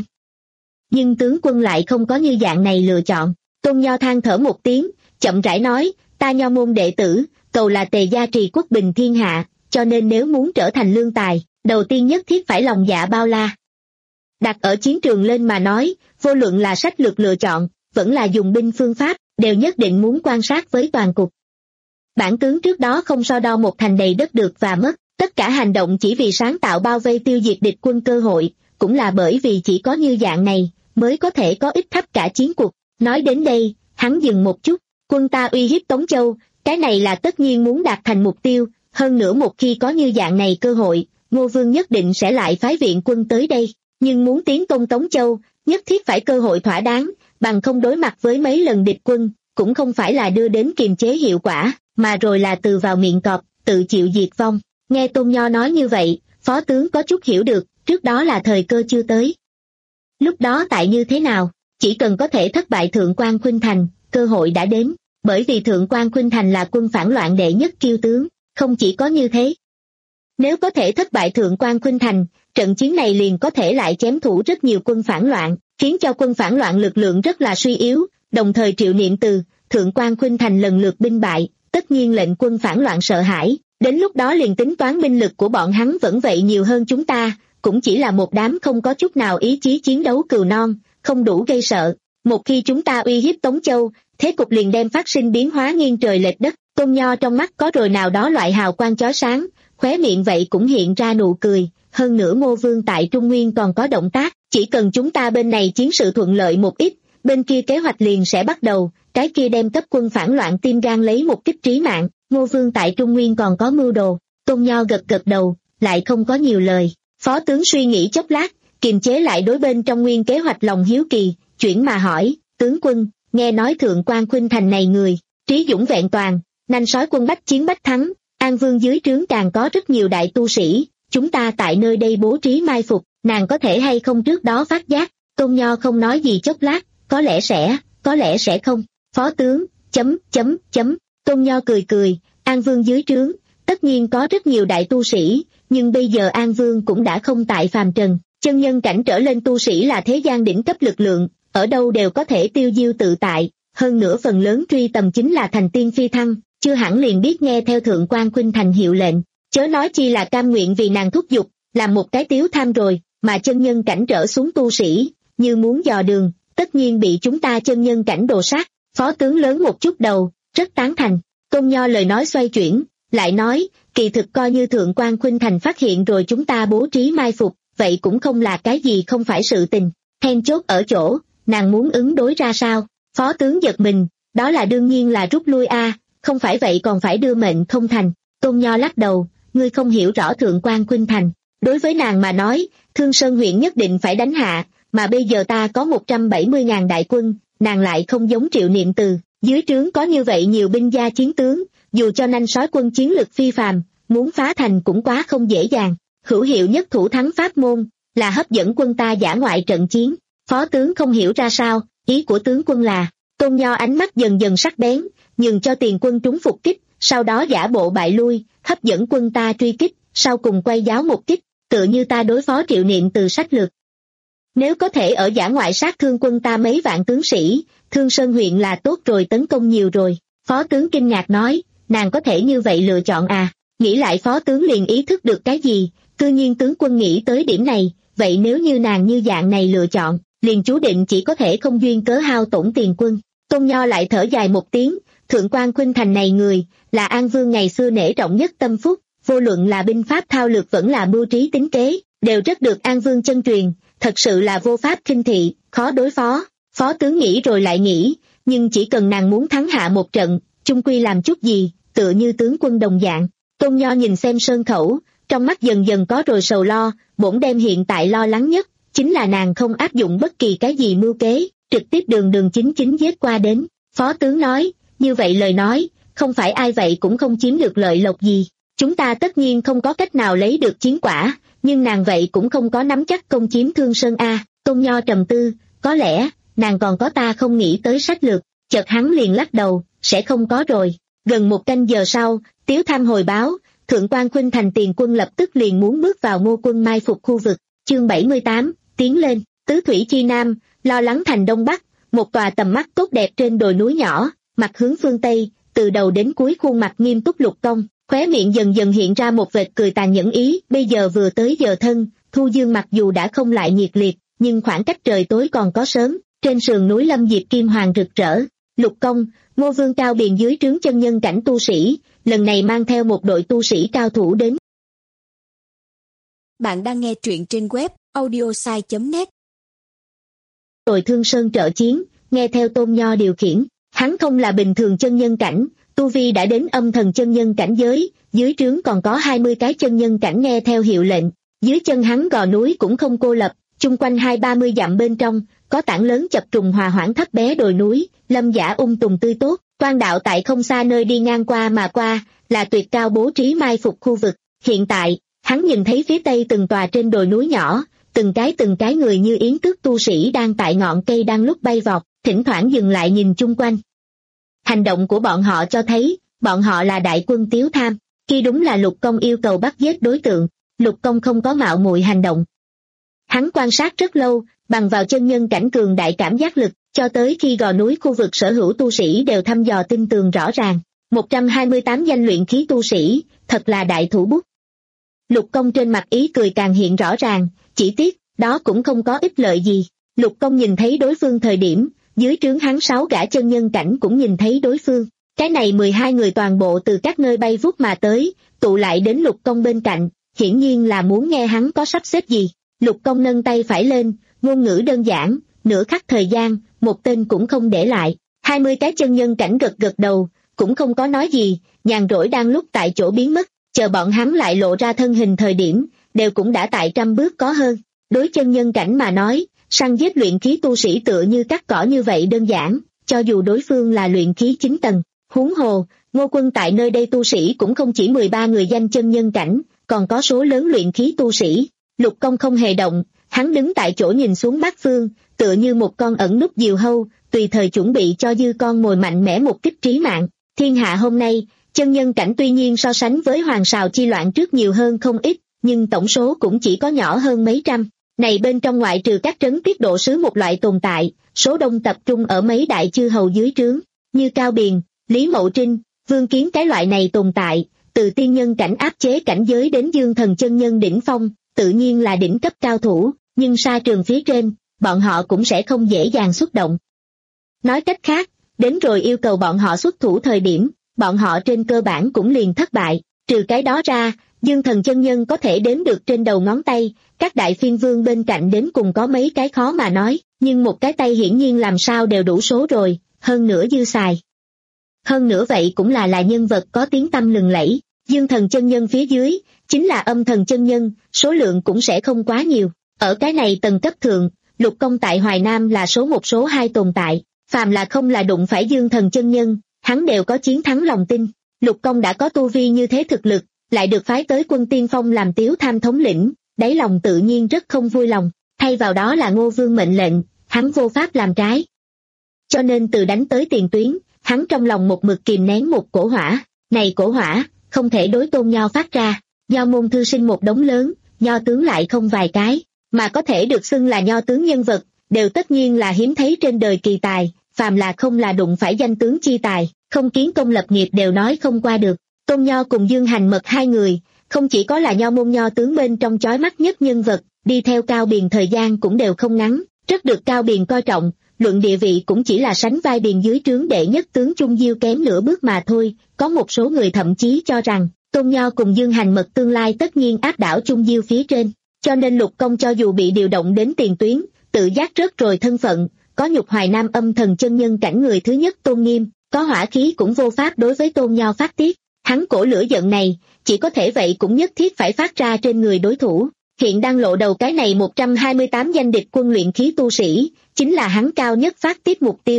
Nhưng tướng quân lại không có như dạng này lựa chọn. Tôn Nho than thở một tiếng, chậm rãi nói, ta Nho môn đệ tử, cầu là Tề gia trì quốc bình thiên hạ, cho nên nếu muốn trở thành lương tài, đầu tiên nhất thiết phải lòng dạ bao la. Đặt ở chiến trường lên mà nói, vô luận là sách lược lựa chọn, vẫn là dùng binh phương pháp, đều nhất định muốn quan sát với toàn cục. Bản tướng trước đó không so đo một thành đầy đất được và mất, tất cả hành động chỉ vì sáng tạo bao vây tiêu diệt địch quân cơ hội, cũng là bởi vì chỉ có như dạng này, mới có thể có ích khắp cả chiến cuộc. Nói đến đây, hắn dừng một chút, quân ta uy hiếp Tống Châu, cái này là tất nhiên muốn đạt thành mục tiêu, hơn nữa một khi có như dạng này cơ hội, Ngô Vương nhất định sẽ lại phái viện quân tới đây, nhưng muốn tiến công Tống Châu, nhất thiết phải cơ hội thỏa đáng, bằng không đối mặt với mấy lần địch quân, cũng không phải là đưa đến kiềm chế hiệu quả, mà rồi là từ vào miệng cọp, tự chịu diệt vong. Nghe Tôn Nho nói như vậy, phó tướng có chút hiểu được, trước đó là thời cơ chưa tới. Lúc đó tại như thế nào, chỉ cần có thể thất bại Thượng Quan Khuynh Thành, cơ hội đã đến, bởi vì Thượng Quan Khuynh Thành là quân phản loạn đệ nhất kiêu tướng, không chỉ có như thế. Nếu có thể thất bại Thượng Quan Khuynh Thành, trận chiến này liền có thể lại chém thủ rất nhiều quân phản loạn, khiến cho quân phản loạn lực lượng rất là suy yếu, đồng thời Triệu Niệm Từ, Thượng Quan Khuynh Thành lần lượt binh bại, tất nhiên lệnh quân phản loạn sợ hãi, đến lúc đó liền tính toán binh lực của bọn hắn vẫn vậy nhiều hơn chúng ta, cũng chỉ là một đám không có chút nào ý chí chiến đấu cừu non, không đủ gây sợ. Một khi chúng ta uy hiếp Tống Châu, thế cục liền đem phát sinh biến hóa nghiêng trời lệch đất. Tôn Nho trong mắt có rồi nào đó loại hào quang chói sáng, khóe miệng vậy cũng hiện ra nụ cười, hơn nữa Ngô Vương tại Trung Nguyên còn có động tác, chỉ cần chúng ta bên này chiến sự thuận lợi một ít, bên kia kế hoạch liền sẽ bắt đầu, cái kia đem cấp quân phản loạn tim gan lấy một kích trí mạng. Ngô Vương tại Trung Nguyên còn có mưu đồ. Tôn Nho gật gật đầu, lại không có nhiều lời. Phó tướng suy nghĩ chốc lát, kiềm chế lại đối bên trong nguyên kế hoạch lòng hiếu kỳ, chuyển mà hỏi, tướng quân, nghe nói Thượng Quan Khuynh Thành này người, trí dũng vẹn toàn, nanh sói quân bách chiến bách thắng, An Vương dưới trướng càng có rất nhiều đại tu sĩ, chúng ta tại nơi đây bố trí mai phục, nàng có thể hay không trước đó phát giác. Tôn Nho không nói gì chốc lát, có lẽ sẽ, có lẽ sẽ không. Phó tướng, chấm, chấm, chấm, Tôn Nho cười cười, An Vương dưới trướng, tất nhiên có rất nhiều đại tu sĩ, nhưng bây giờ An Vương cũng đã không tại phàm trần, chân nhân cảnh trở lên tu sĩ là thế gian đỉnh cấp lực lượng, ở đâu đều có thể tiêu diêu tự tại, hơn nữa phần lớn truy tầm chính là thành tiên phi thăng, chưa hẳn liền biết nghe theo Thượng Quan Khuynh Thành hiệu lệnh, chớ nói chi là cam nguyện vì nàng thúc giục, làm một cái tiếu tham rồi, mà chân nhân cảnh trở xuống tu sĩ, như muốn dò đường, tất nhiên bị chúng ta chân nhân cảnh đồ sát. Phó tướng lớn một chút đầu, rất tán thành. Tôn Nho lời nói xoay chuyển, lại nói, kỳ thực coi như Thượng Quan Khuynh Thành phát hiện rồi chúng ta bố trí mai phục, vậy cũng không là cái gì không phải sự tình. Then chốt ở chỗ, nàng muốn ứng đối ra sao? Phó tướng giật mình, đó là đương nhiên là rút lui a, không phải vậy còn phải đưa mệnh không thành. Tôn Nho lắc đầu, ngươi không hiểu rõ Thượng Quan Khuynh Thành. Đối với nàng mà nói, Thương Sơn huyện nhất định phải đánh hạ, mà bây giờ ta có một trăm bảy mươi ngàn đại quân, nàng lại không giống Triệu Niệm Từ, dưới trướng có như vậy nhiều binh gia chiến tướng, dù cho nanh sói quân chiến lực phi phàm, muốn phá thành cũng quá không dễ dàng. Hữu hiệu nhất thủ thắng pháp môn, là hấp dẫn quân ta dã ngoại trận chiến. Phó tướng không hiểu ra sao, ý của tướng quân là, Tôn Nho ánh mắt dần dần sắc bén, nhường cho tiền quân trúng phục kích, sau đó giả bộ bại lui, hấp dẫn quân ta truy kích, sau cùng quay giáo một kích, tựa như ta đối phó Triệu Niệm Từ sách lược. Nếu có thể ở dã ngoại sát thương quân ta mấy vạn tướng sĩ, Thương Sơn huyện là tốt rồi, tấn công nhiều rồi. Phó tướng kinh ngạc nói, nàng có thể như vậy lựa chọn à? Nghĩ lại phó tướng liền ý thức được cái gì, cư nhiên tướng quân nghĩ tới điểm này, vậy nếu như nàng như dạng này lựa chọn, liền chú định chỉ có thể không duyên cớ hao tổn tiền quân. Tôn Nho lại thở dài một tiếng, Thượng Quan Khuynh Thành này người, là An Vương ngày xưa nể trọng nhất tâm phúc, vô luận là binh pháp thao lược vẫn là mưu trí tính kế, đều rất được An Vương chân truyền, thật sự là vô pháp khinh thị, khó đối phó. Phó tướng nghĩ rồi lại nghĩ, nhưng chỉ cần nàng muốn thắng hạ một trận, chung quy làm chút gì, tựa như tướng quân đồng dạng. Tôn Nho nhìn xem Sơn Khẩu, trong mắt dần dần có rồi sầu lo, bổn đem hiện tại lo lắng nhất, chính là nàng không áp dụng bất kỳ cái gì mưu kế, trực tiếp đường đường chính chính giết qua đến. Phó tướng nói, như vậy lời nói, không phải ai vậy cũng không chiếm được lợi lộc gì. Chúng ta tất nhiên không có cách nào lấy được chiến quả, nhưng nàng vậy cũng không có nắm chắc công chiếm Thương Sơn a. Tôn Nho trầm tư, có lẽ, nàng còn có ta không nghĩ tới sách lược. Chợt hắn liền lắc đầu, sẽ không có rồi. Gần một canh giờ sau, Tiếu Tham hồi báo, Thượng quan Khuynh Thành tiền quân lập tức liền muốn bước vào Ngô quân mai phục khu vực. Chương bảy mươi tám, tiến lên, tứ thủy chi nam, lo lắng thành đông bắc, một tòa tầm mắt tốt đẹp trên đồi núi nhỏ, mặt hướng phương tây, từ đầu đến cuối khuôn mặt nghiêm túc Lục Công, khóe miệng dần dần hiện ra một vệt cười tàn nhẫn ý. Bây giờ vừa tới giờ thân, Thu Dương mặc dù đã không lại nhiệt liệt, nhưng khoảng cách trời tối còn có sớm, trên sườn núi lâm diệp kim hoàng rực rỡ. Lục Công, Ngô Vương Cao Biền dưới trướng chân nhân cảnh tu sĩ, lần này mang theo một đội tu sĩ cao thủ đến. Bạn đang nghe truyện trên web audiosai chấm net. Rồi Thương Sơn trợ chiến, nghe theo Tôn Nho điều khiển, hắn không là bình thường chân nhân cảnh, tu vi đã đến âm thần chân nhân cảnh giới, dưới trướng còn có hai mươi cái chân nhân cảnh nghe theo hiệu lệnh. Dưới chân hắn gò núi cũng không cô lập, chung quanh hai ba mươi dặm bên trong, có tảng lớn chập trùng hòa hoãn thấp bé đồi núi, lâm dã ung tùng tươi tốt. Quan đạo tại không xa nơi đi ngang qua mà qua, là tuyệt cao bố trí mai phục khu vực. Hiện tại, hắn nhìn thấy phía tây từng tòa trên đồi núi nhỏ, từng cái từng cái người như yến tước tu sĩ đang tại ngọn cây đang lúc bay vọt, thỉnh thoảng dừng lại nhìn chung quanh. Hành động của bọn họ cho thấy, bọn họ là đại quân Tiếu Tham, khi đúng là Lục Công yêu cầu bắt giết đối tượng. Lục Công không có mạo muội hành động. Hắn quan sát rất lâu, bằng vào chân nhân cảnh cường đại cảm giác lực, cho tới khi gò núi khu vực sở hữu tu sĩ đều thăm dò tinh tường rõ ràng. một trăm hai mươi tám danh luyện khí tu sĩ, thật là đại thủ bút. Lục Công trên mặt ý cười càng hiện rõ ràng, chỉ tiếc, đó cũng không có ích lợi gì. Lục Công nhìn thấy đối phương thời điểm, dưới trướng hắn sáu gã chân nhân cảnh cũng nhìn thấy đối phương. Cái này mười hai người toàn bộ từ các nơi bay vút mà tới, tụ lại đến Lục Công bên cạnh, hiển nhiên là muốn nghe hắn có sắp xếp gì. Lục Công nâng tay phải lên, ngôn ngữ đơn giản, nửa khắc thời gian, một tên cũng không để lại. Hai mươi cái chân nhân cảnh gật gật đầu, cũng không có nói gì, nhàn rỗi đang lúc tại chỗ biến mất, chờ bọn hắn lại lộ ra thân hình thời điểm, đều cũng đã tại trăm bước có hơn. Đối chân nhân cảnh mà nói, săn giết luyện khí tu sĩ tựa như cắt cỏ như vậy đơn giản, cho dù đối phương là luyện khí chín tầng. Huống hồ, Ngô Quân tại nơi đây tu sĩ cũng không chỉ mười ba người danh chân nhân cảnh, còn có số lớn luyện khí tu sĩ. Lục Công không hề động, hắn đứng tại chỗ nhìn xuống bát phương, tựa như một con ẩn núp diều hâu, tùy thời chuẩn bị cho dư con mồi mạnh mẽ một kích trí mạng. Thiên hạ hôm nay, chân nhân cảnh tuy nhiên so sánh với hoàng sào chi loạn trước nhiều hơn không ít, nhưng tổng số cũng chỉ có nhỏ hơn mấy trăm. Này bên trong ngoại trừ các trấn tiết độ sứ một loại tồn tại, số đông tập trung ở mấy đại chư hầu dưới trướng, như Cao Biền, Lý Mậu Trinh, Vương Kiến cái loại này tồn tại, từ tiên nhân cảnh áp chế cảnh giới đến dương thần chân nhân đỉnh phong, tự nhiên là đỉnh cấp cao thủ, nhưng sa trường phía trên, bọn họ cũng sẽ không dễ dàng xuất động. Nói cách khác, đến rồi yêu cầu bọn họ xuất thủ thời điểm, bọn họ trên cơ bản cũng liền thất bại. Trừ cái đó ra, dương thần chân nhân có thể đếm được trên đầu ngón tay, các đại phiên vương bên cạnh đến cùng có mấy cái khó mà nói, nhưng một cái tay hiển nhiên làm sao đều đủ số rồi, hơn nữa dư xài. Hơn nữa vậy cũng là là nhân vật có tiếng tăm lừng lẫy, dương thần chân nhân phía dưới, chính là âm thần chân nhân, số lượng cũng sẽ không quá nhiều. Ở cái này tầng cấp thượng, Lục Công tại Hoài Nam là số một số hai tồn tại, phàm là không là đụng phải dương thần chân nhân, hắn đều có chiến thắng lòng tin. Lục Công đã có tu vi như thế thực lực, lại được phái tới quân tiên phong làm Tiếu Tham thống lĩnh, đáy lòng tự nhiên rất không vui lòng, thay vào đó là Ngô Vương mệnh lệnh, hắn vô pháp làm trái. Cho nên từ đánh tới tiền tuyến, hắn trong lòng một mực kìm nén một cổ hỏa, này cổ hỏa, không thể đối Tôn Nho phát ra, Nho môn thư sinh một đống lớn, Nho tướng lại không vài cái, mà có thể được xưng là Nho tướng nhân vật, đều tất nhiên là hiếm thấy trên đời kỳ tài, phàm là không là đụng phải danh tướng chi tài, không kiến công lập nghiệp đều nói không qua được. Tôn Nho cùng Dương Hành Mật hai người, không chỉ có là Nho môn Nho tướng bên trong chói mắt nhất nhân vật, đi theo Cao Biền thời gian cũng đều không ngắn, rất được Cao Biền coi trọng, luận địa vị cũng chỉ là sánh vai Biền dưới trướng đệ nhất tướng Trung Diêu kém nửa bước mà thôi. Có một số người thậm chí cho rằng, Tôn Nho cùng Dương Hành Mật tương lai tất nhiên áp đảo Trung Diêu phía trên, cho nên Lục Công cho dù bị điều động đến tiền tuyến, tự giác rớt rồi thân phận, có nhục Hoài Nam âm thần chân nhân cảnh người thứ nhất Tôn Nghiêm, có hỏa khí cũng vô pháp đối với Tôn Nho phát tiết. Hắn cổ lửa giận này, chỉ có thể vậy cũng nhất thiết phải phát ra trên người đối thủ. Hiện đang lộ đầu cái này một trăm hai mươi tám danh địch quân luyện khí tu sĩ, chính là hắn cao nhất phát tiết mục tiêu.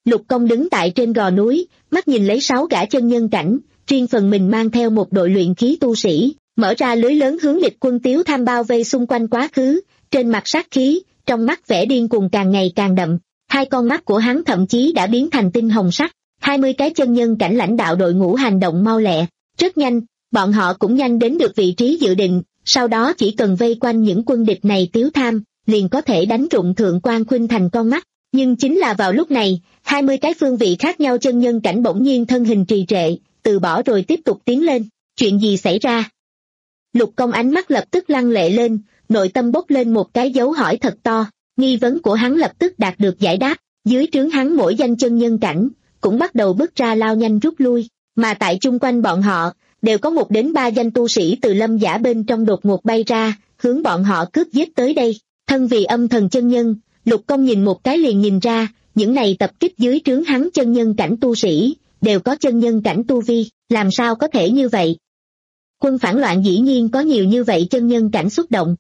Lục Công đứng tại trên gò núi, mắt nhìn lấy sáu gã chân nhân cảnh, riêng phần mình mang theo một đội luyện khí tu sĩ, mở ra lưới lớn hướng địch quân Tiếu Tham bao vây xung quanh quá khứ, trên mặt sát khí, trong mắt vẻ điên cuồng càng ngày càng đậm, hai con mắt của hắn thậm chí đã biến thành tinh hồng sắc. Hai mươi cái chân nhân cảnh lãnh đạo đội ngũ hành động mau lẹ, rất nhanh, bọn họ cũng nhanh đến được vị trí dự định, sau đó chỉ cần vây quanh những quân địch này Tiếu Tham, liền có thể đánh rụng Thượng Quan Khuynh Thành con mắt. Nhưng chính là vào lúc này, hai mươi cái phương vị khác nhau chân nhân cảnh bỗng nhiên thân hình trì trệ, từ bỏ rồi tiếp tục tiến lên. Chuyện gì xảy ra? Lục Công ánh mắt lập tức lăng lệ lên, nội tâm bốc lên một cái dấu hỏi thật to, nghi vấn của hắn lập tức đạt được giải đáp, dưới trướng hắn mỗi danh chân nhân cảnh, cũng bắt đầu bước ra lao nhanh rút lui, mà tại chung quanh bọn họ, đều có một đến ba danh tu sĩ từ lâm giả bên trong đột ngột bay ra, hướng bọn họ cướp giết tới đây. Thân vì âm thần chân nhân, Lục Công nhìn một cái liền nhìn ra, những này tập kích dưới trướng hắn chân nhân cảnh tu sĩ, đều có chân nhân cảnh tu vi, làm sao có thể như vậy? Quân phản loạn dĩ nhiên có nhiều như vậy chân nhân cảnh xuất động.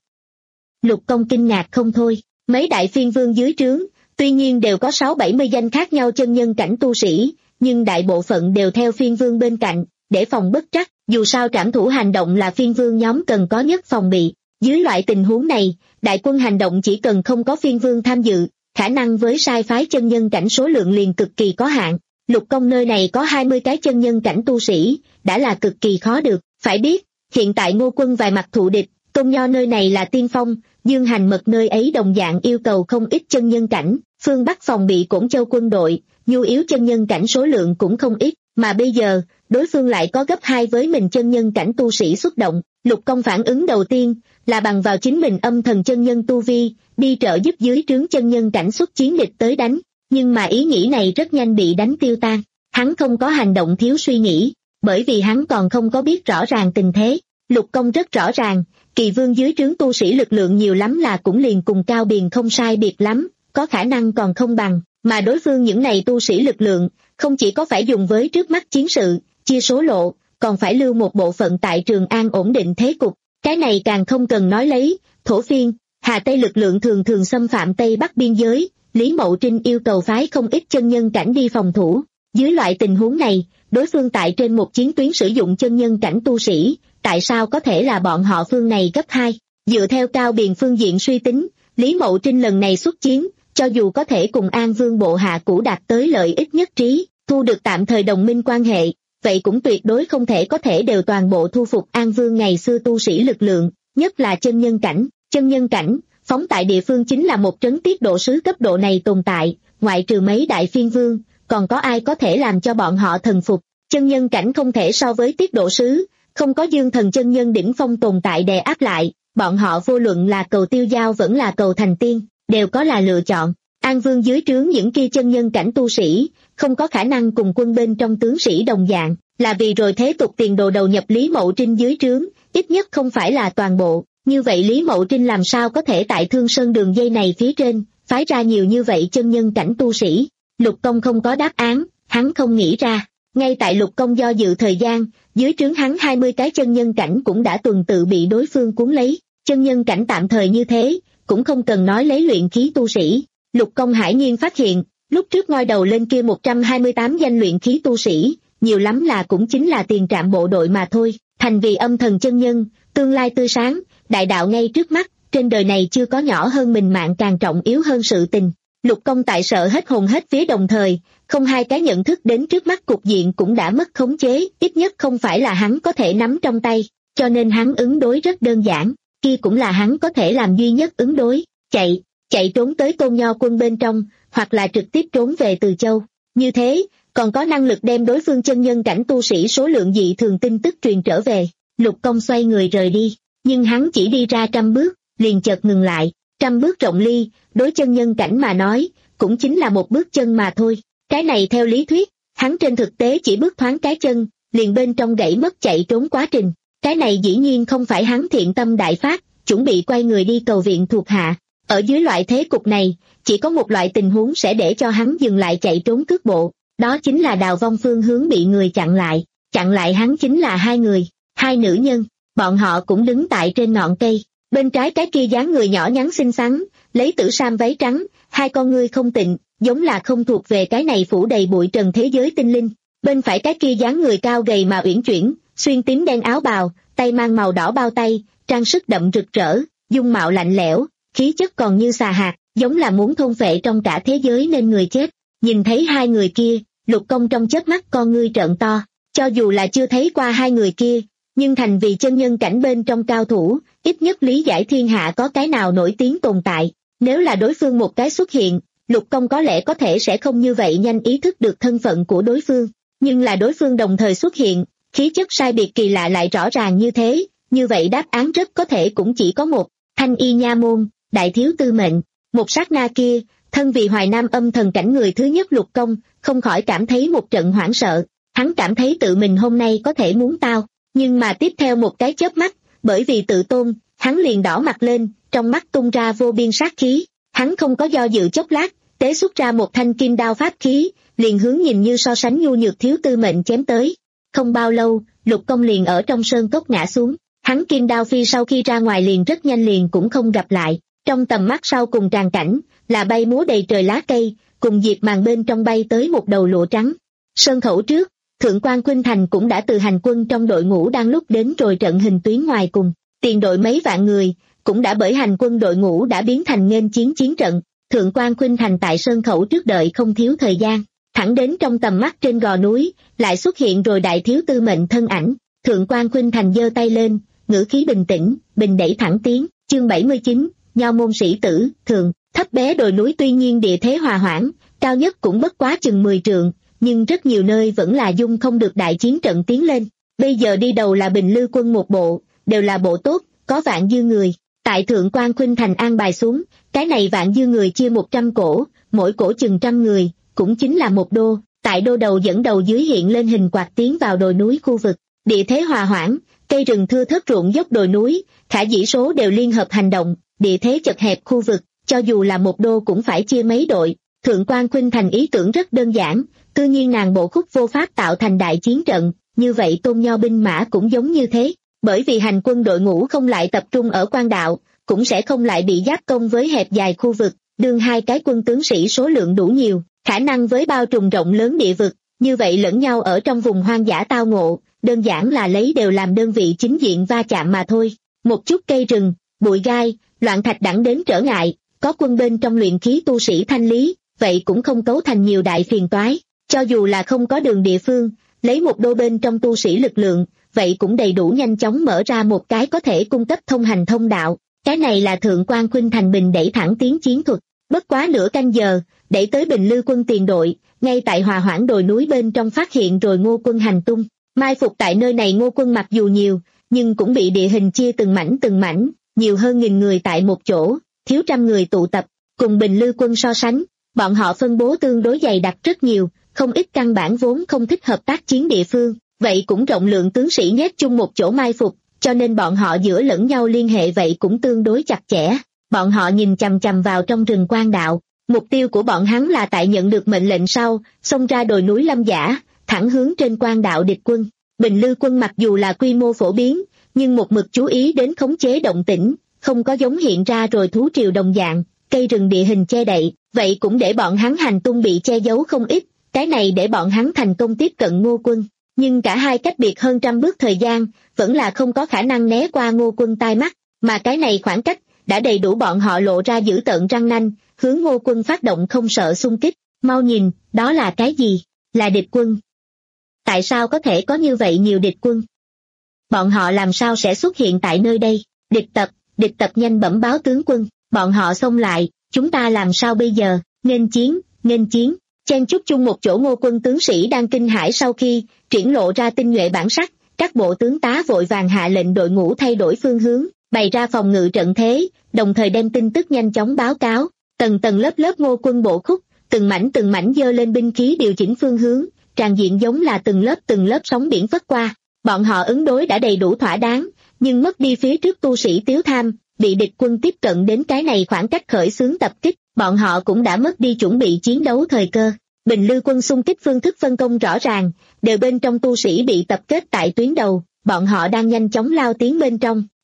Lục Công kinh ngạc không thôi, mấy đại phiên vương dưới trướng, tuy nhiên đều có sáu bảy mươi danh khác nhau chân nhân cảnh tu sĩ, nhưng đại bộ phận đều theo phiên vương bên cạnh, để phòng bất trắc, dù sao trảm thủ hành động là phiên vương nhóm cần có nhất phòng bị. Dưới loại tình huống này, đại quân hành động chỉ cần không có phiên vương tham dự, khả năng với sai phái chân nhân cảnh số lượng liền cực kỳ có hạn. Lục Công nơi này có hai mươi cái chân nhân cảnh tu sĩ, đã là cực kỳ khó được. Phải biết, hiện tại Ngô Quân vài mặt thụ địch, Tôn Nho nơi này là tiên phong, Dương Hành Mật nơi ấy đồng dạng yêu cầu không ít chân nhân cảnh, phương Bắc phòng bị Cổn Châu quân đội, nhu yếu chân nhân cảnh số lượng cũng không ít, mà bây giờ, đối phương lại có gấp hai với mình chân nhân cảnh tu sĩ xuất động. Lục Công phản ứng đầu tiên là bằng vào chính mình âm thần chân nhân tu vi, đi trợ giúp dưới trướng chân nhân cảnh xuất chiến địch tới đánh, nhưng mà ý nghĩ này rất nhanh bị đánh tiêu tan. Hắn không có hành động thiếu suy nghĩ, bởi vì hắn còn không có biết rõ ràng tình thế. Lục Công rất rõ ràng, Kỳ Vương dưới trướng tu sĩ lực lượng nhiều lắm là cũng liền cùng Cao Biền không sai biệt lắm, có khả năng còn không bằng, mà đối phương những này tu sĩ lực lượng, không chỉ có phải dùng với trước mắt chiến sự, chia số lộ, còn phải lưu một bộ phận tại Trường An ổn định thế cục. Cái này càng không cần nói lấy, Thổ Phiên, Hà Tây lực lượng thường thường xâm phạm Tây Bắc biên giới, Lý Mậu Trinh yêu cầu phái không ít chân nhân cảnh đi phòng thủ. Dưới loại tình huống này, đối phương tại trên một chiến tuyến sử dụng chân nhân cảnh tu sĩ, tại sao có thể là bọn họ phương này gấp hai? Dựa theo Cao Biền phương diện suy tính, Lý Mậu Trinh lần này xuất chiến, cho dù có thể cùng An Vương bộ hạ cũ đạt tới lợi ích nhất trí, thu được tạm thời đồng minh quan hệ, vậy cũng tuyệt đối không thể có thể đều toàn bộ thu phục An Vương ngày xưa tu sĩ lực lượng, nhất là chân nhân cảnh. Chân nhân cảnh, phóng tại địa phương chính là một trấn tiết độ sứ cấp độ này tồn tại, ngoại trừ mấy đại phiên vương, còn có ai có thể làm cho bọn họ thần phục. Chân nhân cảnh không thể so với tiết độ sứ, không có dương thần chân nhân đỉnh phong tồn tại đè áp lại, bọn họ vô luận là cầu tiêu giao vẫn là cầu thành tiên, đều có là lựa chọn. An Vương dưới trướng những kia chân nhân cảnh tu sĩ, không có khả năng cùng quân bên trong tướng sĩ đồng dạng, là vì rồi thế tục tiền đồ đầu nhập Lý Mậu Trinh dưới trướng, ít nhất không phải là toàn bộ. Như vậy Lý Mậu Trinh làm sao có thể tại Thương Sơn đường dây này phía trên, phái ra nhiều như vậy chân nhân cảnh tu sĩ? Lục Công không có đáp án, hắn không nghĩ ra. Ngay tại Lục Công do dự thời gian, dưới trướng hắn hai mươi cái chân nhân cảnh cũng đã tuần tự bị đối phương cuốn lấy. Chân nhân cảnh tạm thời như thế, cũng không cần nói lấy luyện khí tu sĩ. Lục Công hải nhiên phát hiện, lúc trước ngoi đầu lên kia một trăm hai mươi tám danh luyện khí tu sĩ, nhiều lắm là cũng chính là tiền trạm bộ đội mà thôi. Thành vì âm thần chân nhân, tương lai tươi sáng, đại đạo ngay trước mắt, trên đời này chưa có nhỏ hơn mình mạng càng trọng yếu hơn sự tình. Lục Công tại sợ hết hồn hết vía đồng thời, không hai cái nhận thức đến trước mắt cục diện cũng đã mất khống chế, ít nhất không phải là hắn có thể nắm trong tay, cho nên hắn ứng đối rất đơn giản, kia cũng là hắn có thể làm duy nhất ứng đối, chạy, chạy trốn tới Tôn Nho quân bên trong, hoặc là trực tiếp trốn về Từ Châu. Như thế, còn có năng lực đem đối phương chân nhân cảnh tu sĩ số lượng dị thường tin tức truyền trở về. Lục Công xoay người rời đi, nhưng hắn chỉ đi ra trăm bước, liền chợt ngừng lại. Trăm bước rộng ly, đối chân nhân cảnh mà nói, cũng chính là một bước chân mà thôi. Cái này theo lý thuyết, hắn trên thực tế chỉ bước thoáng cái chân, liền bên trong gãy mất chạy trốn quá trình. Cái này dĩ nhiên không phải hắn thiện tâm đại phát, chuẩn bị quay người đi cầu viện thuộc hạ. Ở dưới loại thế cục này, chỉ có một loại tình huống sẽ để cho hắn dừng lại chạy trốn cước bộ, đó chính là Đào Vong phương hướng bị người chặn lại. Chặn lại hắn chính là hai người, hai nữ nhân, bọn họ cũng đứng tại trên ngọn cây. Bên trái cái kia dáng người nhỏ nhắn xinh xắn, lấy tử sam váy trắng, hai con ngươi không tịnh, giống là không thuộc về cái này phủ đầy bụi trần thế giới tinh linh. Bên phải cái kia dáng người cao gầy mà uyển chuyển, xuyên tím đen áo bào, tay mang màu đỏ bao tay, trang sức đậm rực rỡ, dung mạo lạnh lẽo, khí chất còn như xà hạt, giống là muốn thôn phệ trong cả thế giới nên người chết. Nhìn thấy hai người kia, Lục Công trong chớp mắt con ngươi trợn to, cho dù là chưa thấy qua hai người kia, nhưng thành vì chân nhân cảnh bên trong cao thủ, ít nhất lý giải thiên hạ có cái nào nổi tiếng tồn tại. Nếu là đối phương một cái xuất hiện, Lục Công có lẽ có thể sẽ không như vậy nhanh ý thức được thân phận của đối phương, nhưng là đối phương đồng thời xuất hiện, khí chất sai biệt kỳ lạ lại rõ ràng như thế, như vậy đáp án rất có thể cũng chỉ có một, Thanh Y Nha Môn, đại thiếu tư mệnh. Một sát na kia, thân vì Hoài Nam âm thần cảnh người thứ nhất Lục Công, không khỏi cảm thấy một trận hoảng sợ, hắn cảm thấy tự mình hôm nay có thể muốn tao, nhưng mà tiếp theo một cái chớp mắt, bởi vì tự tôn, hắn liền đỏ mặt lên, trong mắt tung ra vô biên sát khí, hắn không có do dự chốc lát, tế xuất ra một thanh kim đao pháp khí, liền hướng nhìn như so sánh nhu nhược thiếu tư mệnh chém tới. Không bao lâu, Lục Công liền ở trong sơn cốc ngã xuống, hắn kim đao phi sau khi ra ngoài liền rất nhanh liền cũng không gặp lại, trong tầm mắt sau cùng tràn cảnh, là bay múa đầy trời lá cây, cùng diệt màn bên trong bay tới một đầu lụa trắng. Sơn khẩu trước, Thượng quan Khuynh Thành cũng đã từ hành quân trong đội ngũ đang lúc đến rồi trận hình tuyến ngoài cùng, tiền đội mấy vạn người, cũng đã bởi hành quân đội ngũ đã biến thành nghênh chiến chiến trận. Thượng quan Khuynh Thành tại sơn khẩu trước đợi không thiếu thời gian, thẳng đến trong tầm mắt trên gò núi, lại xuất hiện rồi đại thiếu tư mệnh thân ảnh. Thượng quan Khuynh Thành giơ tay lên, ngữ khí bình tĩnh, bình đẩy thẳng tiến, chương bảy mươi chín, Nho môn sĩ tử, thường, thấp bé đồi núi tuy nhiên địa thế hòa hoãn, cao nhất cũng bất quá chừng mười trượng, nhưng rất nhiều nơi vẫn là dung không được đại chiến trận tiến lên. Bây giờ đi đầu là Bình Lư quân một bộ, đều là bộ tốt, có vạn dư người. Tại Thượng quan Khuynh Thành an bài xuống, cái này vạn dư người chia một trăm cổ, mỗi cổ chừng trăm người, cũng chính là một đô. Tại đô đầu dẫn đầu dưới hiện lên hình quạt tiến vào đồi núi khu vực, địa thế hòa hoãn, cây rừng thưa thớt ruộng dốc đồi núi, khả dĩ số đều liên hợp hành động, địa thế chật hẹp khu vực, cho dù là một đô cũng phải chia mấy đội. Thượng quan Khuynh Thành ý tưởng rất đơn giản, tự nhiên nàng bộ khúc vô pháp tạo thành đại chiến trận, như vậy Tôn Nho binh mã cũng giống như thế, bởi vì hành quân đội ngũ không lại tập trung ở quan đạo, cũng sẽ không lại bị giáp công với hẹp dài khu vực, đương hai cái quân tướng sĩ số lượng đủ nhiều, khả năng với bao trùm rộng lớn địa vực, như vậy lẫn nhau ở trong vùng hoang dã tao ngộ, đơn giản là lấy đều làm đơn vị chính diện va chạm mà thôi. Một chút cây rừng, bụi gai, loạn thạch đẳng đến trở ngại, có quân bên trong luyện khí tu sĩ thanh lý, vậy cũng không cấu thành nhiều đại phiền toái, cho dù là không có đường địa phương, lấy một đô bên trong tu sĩ lực lượng, vậy cũng đầy đủ nhanh chóng mở ra một cái có thể cung cấp thông hành thông đạo. Cái này là Thượng quan Khuynh Thành bình đẩy thẳng tiến chiến thuật, bất quá nửa canh giờ, đẩy tới Bình Lư quân tiền đội, ngay tại hòa hoãn đồi núi bên trong phát hiện rồi Ngô quân hành tung. Mai phục tại nơi này Ngô quân mặc dù nhiều, nhưng cũng bị địa hình chia từng mảnh từng mảnh, nhiều hơn nghìn người tại một chỗ, thiếu trăm người tụ tập, cùng Bình Lư quân so sánh, bọn họ phân bố tương đối dày đặc rất nhiều, không ít căn bản vốn không thích hợp tác chiến địa phương, vậy cũng rộng lượng tướng sĩ nhét chung một chỗ mai phục, cho nên bọn họ giữa lẫn nhau liên hệ vậy cũng tương đối chặt chẽ. Bọn họ nhìn chằm chằm vào trong rừng quan đạo, mục tiêu của bọn hắn là tại nhận được mệnh lệnh sau, xông ra đồi núi Lâm Giả, thẳng hướng trên quan đạo địch quân. Bình Lư quân mặc dù là quy mô phổ biến, nhưng một mực chú ý đến khống chế động tĩnh, không có giống hiện ra rồi thú triều đồng dạng, cây rừng địa hình che đậy, vậy cũng để bọn hắn hành tung bị che giấu không ít, cái này để bọn hắn thành công tiếp cận Ngô quân. Nhưng cả hai cách biệt hơn trăm bước thời gian, vẫn là không có khả năng né qua Ngô quân tai mắt, mà cái này khoảng cách, đã đầy đủ bọn họ lộ ra dữ tợn răng nanh, hướng Ngô quân phát động không sợ xung kích. Mau nhìn, đó là cái gì? Là địch quân. Tại sao có thể có như vậy nhiều địch quân? Bọn họ làm sao sẽ xuất hiện tại nơi đây? Địch tập, địch tập nhanh bẩm báo tướng quân, bọn họ xông lại, chúng ta làm sao bây giờ? Nghênh chiến, nghênh chiến. Chen chúc chung một chỗ Ngô quân tướng sĩ đang kinh hãi sau khi triển lộ ra tinh nhuệ bản sắc, các bộ tướng tá vội vàng hạ lệnh đội ngũ thay đổi phương hướng, bày ra phòng ngự trận thế, đồng thời đem tin tức nhanh chóng báo cáo. Tầng tầng lớp lớp Ngô quân bộ khúc, từng mảnh từng mảnh giơ lên binh khí điều chỉnh phương hướng, tràn diện giống là từng lớp từng lớp sóng biển phất qua. Bọn họ ứng đối đã đầy đủ thỏa đáng, nhưng mất đi phía trước tu sĩ tiếu tham, bị địch quân tiếp cận đến cái này khoảng cách khởi xướng tập kích, bọn họ cũng đã mất đi chuẩn bị chiến đấu thời cơ. Bình Lư quân xung kích phương thức phân công rõ ràng, đều bên trong tu sĩ bị tập kết tại tuyến đầu, bọn họ đang nhanh chóng lao tiến bên trong,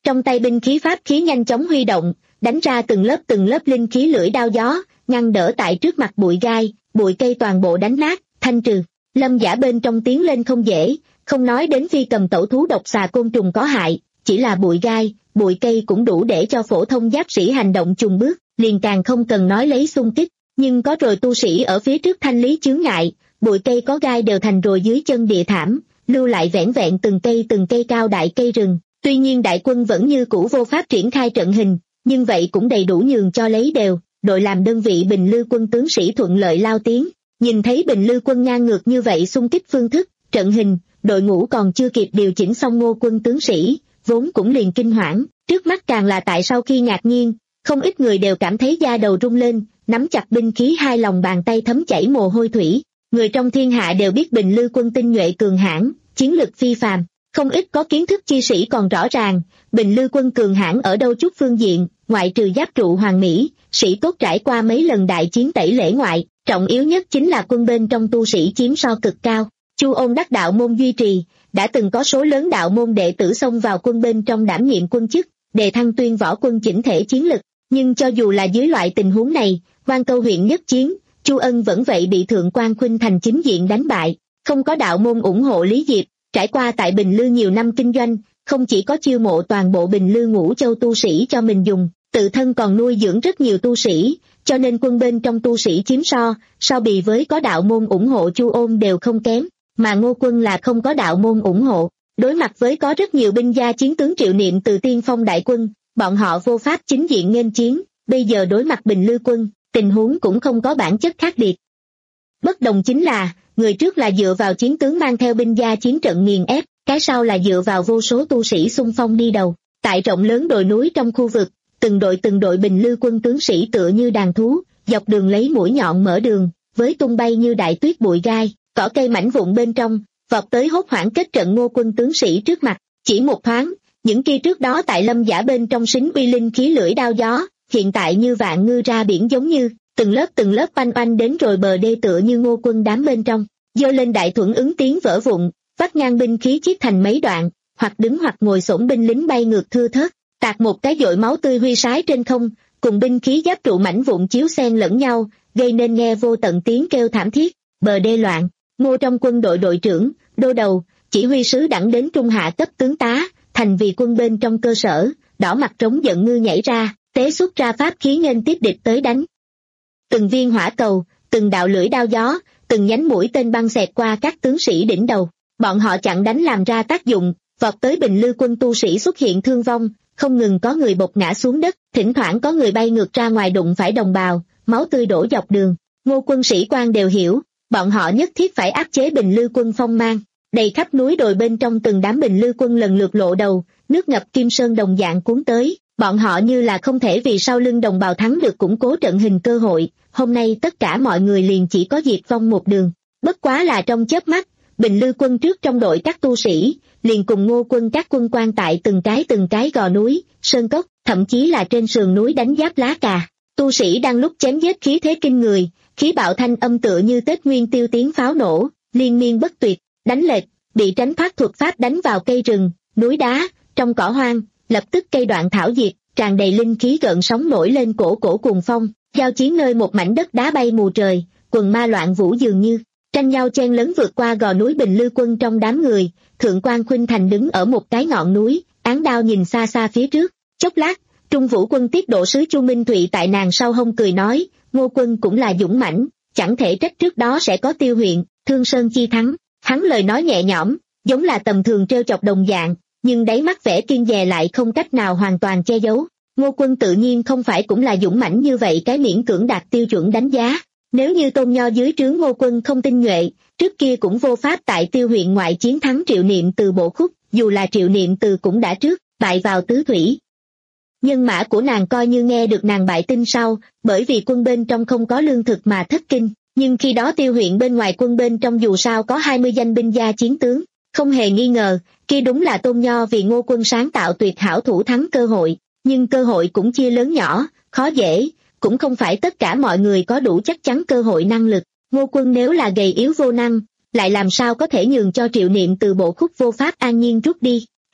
trong tay binh khí pháp khí nhanh chóng huy động, đánh ra từng lớp từng lớp linh khí lưỡi đao gió, ngăn đỡ tại trước mặt bụi gai, bụi cây toàn bộ đánh nát, thanh trừ. Lâm Giả bên trong tiến lên không dễ, không nói đến phi cầm tẩu thú độc xà côn trùng có hại, chỉ là bụi gai, bụi cây cũng đủ để cho phổ thông giáp sĩ hành động chùng bước, liền càng không cần nói lấy xung kích, nhưng có rồi tu sĩ ở phía trước thanh lý chướng ngại, bụi cây có gai đều thành rồi dưới chân địa thảm, lưu lại vẻn vẹn từng cây từng cây cao đại cây rừng. Tuy nhiên đại quân vẫn như cũ vô pháp triển khai trận hình, nhưng vậy cũng đầy đủ nhường cho lấy đều, đội làm đơn vị Bình Lư quân tướng sĩ thuận lợi lao tiến, nhìn thấy Bình Lư quân ngang ngược như vậy xung kích phương thức, trận hình, đội ngũ còn chưa kịp điều chỉnh xong Ngô quân tướng sĩ, vốn cũng liền kinh hoảng, trước mắt càng là tại sau khi ngạc nhiên, không ít người đều cảm thấy da đầu rung lên, nắm chặt binh khí hai lòng bàn tay thấm chảy mồ hôi thủy, người trong thiên hạ đều biết Bình Lư quân tinh nhuệ cường hãn, chiến lực phi phàm. Không ít có kiến thức chi sĩ còn rõ ràng, Bình Lư quân cường hãn ở đâu chút phương diện, ngoại trừ giáp trụ hoàng mỹ, sĩ tốt trải qua mấy lần đại chiến tẩy lễ ngoại, trọng yếu nhất chính là quân bên trong tu sĩ chiếm so cực cao. Chu Ôn đắc đạo môn duy trì, đã từng có số lớn đạo môn đệ tử xông vào quân bên trong đảm nhiệm quân chức, đề thăng tuyên võ quân chỉnh thể chiến lực, nhưng cho dù là dưới loại tình huống này, Quan Câu huyện nhất chiến, Chu Ân vẫn vậy bị Thượng quan Khuynh Thành chính diện đánh bại, không có đạo môn ủng hộ Lý Diệp. Trải qua tại Bình Lư nhiều năm kinh doanh, không chỉ có chiêu mộ toàn bộ Bình Lư ngũ châu tu sĩ cho mình dùng, tự thân còn nuôi dưỡng rất nhiều tu sĩ, cho nên quân bên trong tu sĩ chiếm so, so bì với có đạo môn ủng hộ Chu Ôn đều không kém, mà Ngô quân là không có đạo môn ủng hộ. Đối mặt với có rất nhiều binh gia chiến tướng Triệu Niệm từ tiên phong đại quân, bọn họ vô pháp chính diện nghênh chiến, bây giờ đối mặt Bình Lư quân, tình huống cũng không có bản chất khác biệt. Bất đồng chính là, người trước là dựa vào chiến tướng mang theo binh gia chiến trận nghiền ép, cái sau là dựa vào vô số tu sĩ xung phong đi đầu. Tại rộng lớn đồi núi trong khu vực, từng đội từng đội Bình Lư quân tướng sĩ tựa như đàn thú, dọc đường lấy mũi nhọn mở đường, với tung bay như đại tuyết bụi gai, cỏ cây mảnh vụn bên trong, vọt tới hốt hoảng kết trận Ngô quân tướng sĩ trước mặt. Chỉ một thoáng, những kia trước đó tại Lâm Giả bên trong xính uy linh khí lưỡi đao gió, hiện tại như vạn ngư ra biển giống như từng lớp từng lớp oanh oanh đến rồi bờ đê tựa như Ngô quân đám bên trong, giơ lên đại thuẫn ứng tiếng vỡ vụn, vắt ngang binh khí chiết thành mấy đoạn, hoặc đứng hoặc ngồi xổm binh lính bay ngược thưa thớt, tạt một cái dội máu tươi huy sái trên không, cùng binh khí giáp trụ mảnh vụn chiếu xen lẫn nhau, gây nên nghe vô tận tiếng kêu thảm thiết. Bờ đê loạn, Ngô trong quân đội đội trưởng, đô đầu, chỉ huy sứ đẳng đến trung hạ cấp tướng tá, thành vì quân bên trong cơ sở, đỏ mặt trống giận ngư nhảy ra, tế xuất ra pháp khí nghênh tiếp địch tới đánh. Từng viên hỏa cầu, từng đạo lưỡi đao gió, từng nhánh mũi tên băng xẹt qua các tướng sĩ đỉnh đầu, bọn họ chặn đánh làm ra tác dụng, vọt tới Bình Lư quân tu sĩ xuất hiện thương vong, không ngừng có người bột ngã xuống đất, thỉnh thoảng có người bay ngược ra ngoài đụng phải đồng bào, máu tươi đổ dọc đường. Ngô quân sĩ quan đều hiểu, bọn họ nhất thiết phải áp chế Bình Lư quân phong mang, đầy khắp núi đồi bên trong từng đám Bình Lư quân lần lượt lộ đầu, nước ngập kim sơn đồng dạng cuốn tới, bọn họ như là không thể vì sau lưng đồng bào thắng được củng cố trận hình cơ hội. Hôm nay tất cả mọi người liền chỉ có diệt vong một đường, bất quá là trong chớp mắt, Bình Lư quân trước trong đội các tu sĩ, liền cùng Ngô quân các quân quan tại từng cái từng cái gò núi, sơn cốc, thậm chí là trên sườn núi đánh giáp lá cà. Tu sĩ đang lúc chém giết khí thế kinh người, khí bạo thanh âm tựa như Tết Nguyên Tiêu tiếng pháo nổ, liên miên bất tuyệt, đánh lệch, bị tránh thoát thuật pháp đánh vào cây rừng, núi đá, trong cỏ hoang, lập tức cây đoạn thảo diệt, tràn đầy linh khí gợn sóng nổi lên cổ cổ cuồng phong. Giao chiến nơi một mảnh đất đá bay mù trời, quần ma loạn vũ dường như, tranh nhau chen lấn vượt qua gò núi Bình Lư quân trong đám người, Thượng quan Khuynh Thành đứng ở một cái ngọn núi, án đao nhìn xa xa phía trước, chốc lát, Trung Vũ quân tiết độ sứ Chu Minh Thụy tại nàng sau hông cười nói, Ngô quân cũng là dũng mãnh, chẳng thể trách trước đó sẽ có Tiêu huyện, Thương Sơn chi thắng, hắn lời nói nhẹ nhõm, giống là tầm thường trêu chọc đồng dạng, nhưng đáy mắt vẻ kiên dè lại không cách nào hoàn toàn che giấu. Ngô quân tự nhiên không phải cũng là dũng mãnh như vậy cái miễn cưỡng đạt tiêu chuẩn đánh giá. Nếu như Tôn Nho dưới trướng Ngô quân không tinh nhuệ, trước kia cũng vô pháp tại Tiêu huyện ngoại chiến thắng Triệu Niệm Từ bộ khúc, dù là Triệu Niệm Từ cũng đã trước, bại vào tứ thủy. Nhân mã của nàng coi như nghe được nàng bại tin sau, bởi vì quân bên trong không có lương thực mà thất kinh, nhưng khi đó Tiêu huyện bên ngoài quân bên trong dù sao có hai mươi danh binh gia chiến tướng, không hề nghi ngờ, kia đúng là Tôn Nho vì Ngô quân sáng tạo tuyệt hảo thủ thắng cơ hội. Nhưng cơ hội cũng chia lớn nhỏ, khó dễ, cũng không phải tất cả mọi người có đủ chắc chắn cơ hội năng lực. Ngô quân nếu là gầy yếu vô năng, lại làm sao có thể nhường cho Triệu Niệm Từ bộ khúc vô pháp an nhiên rút đi.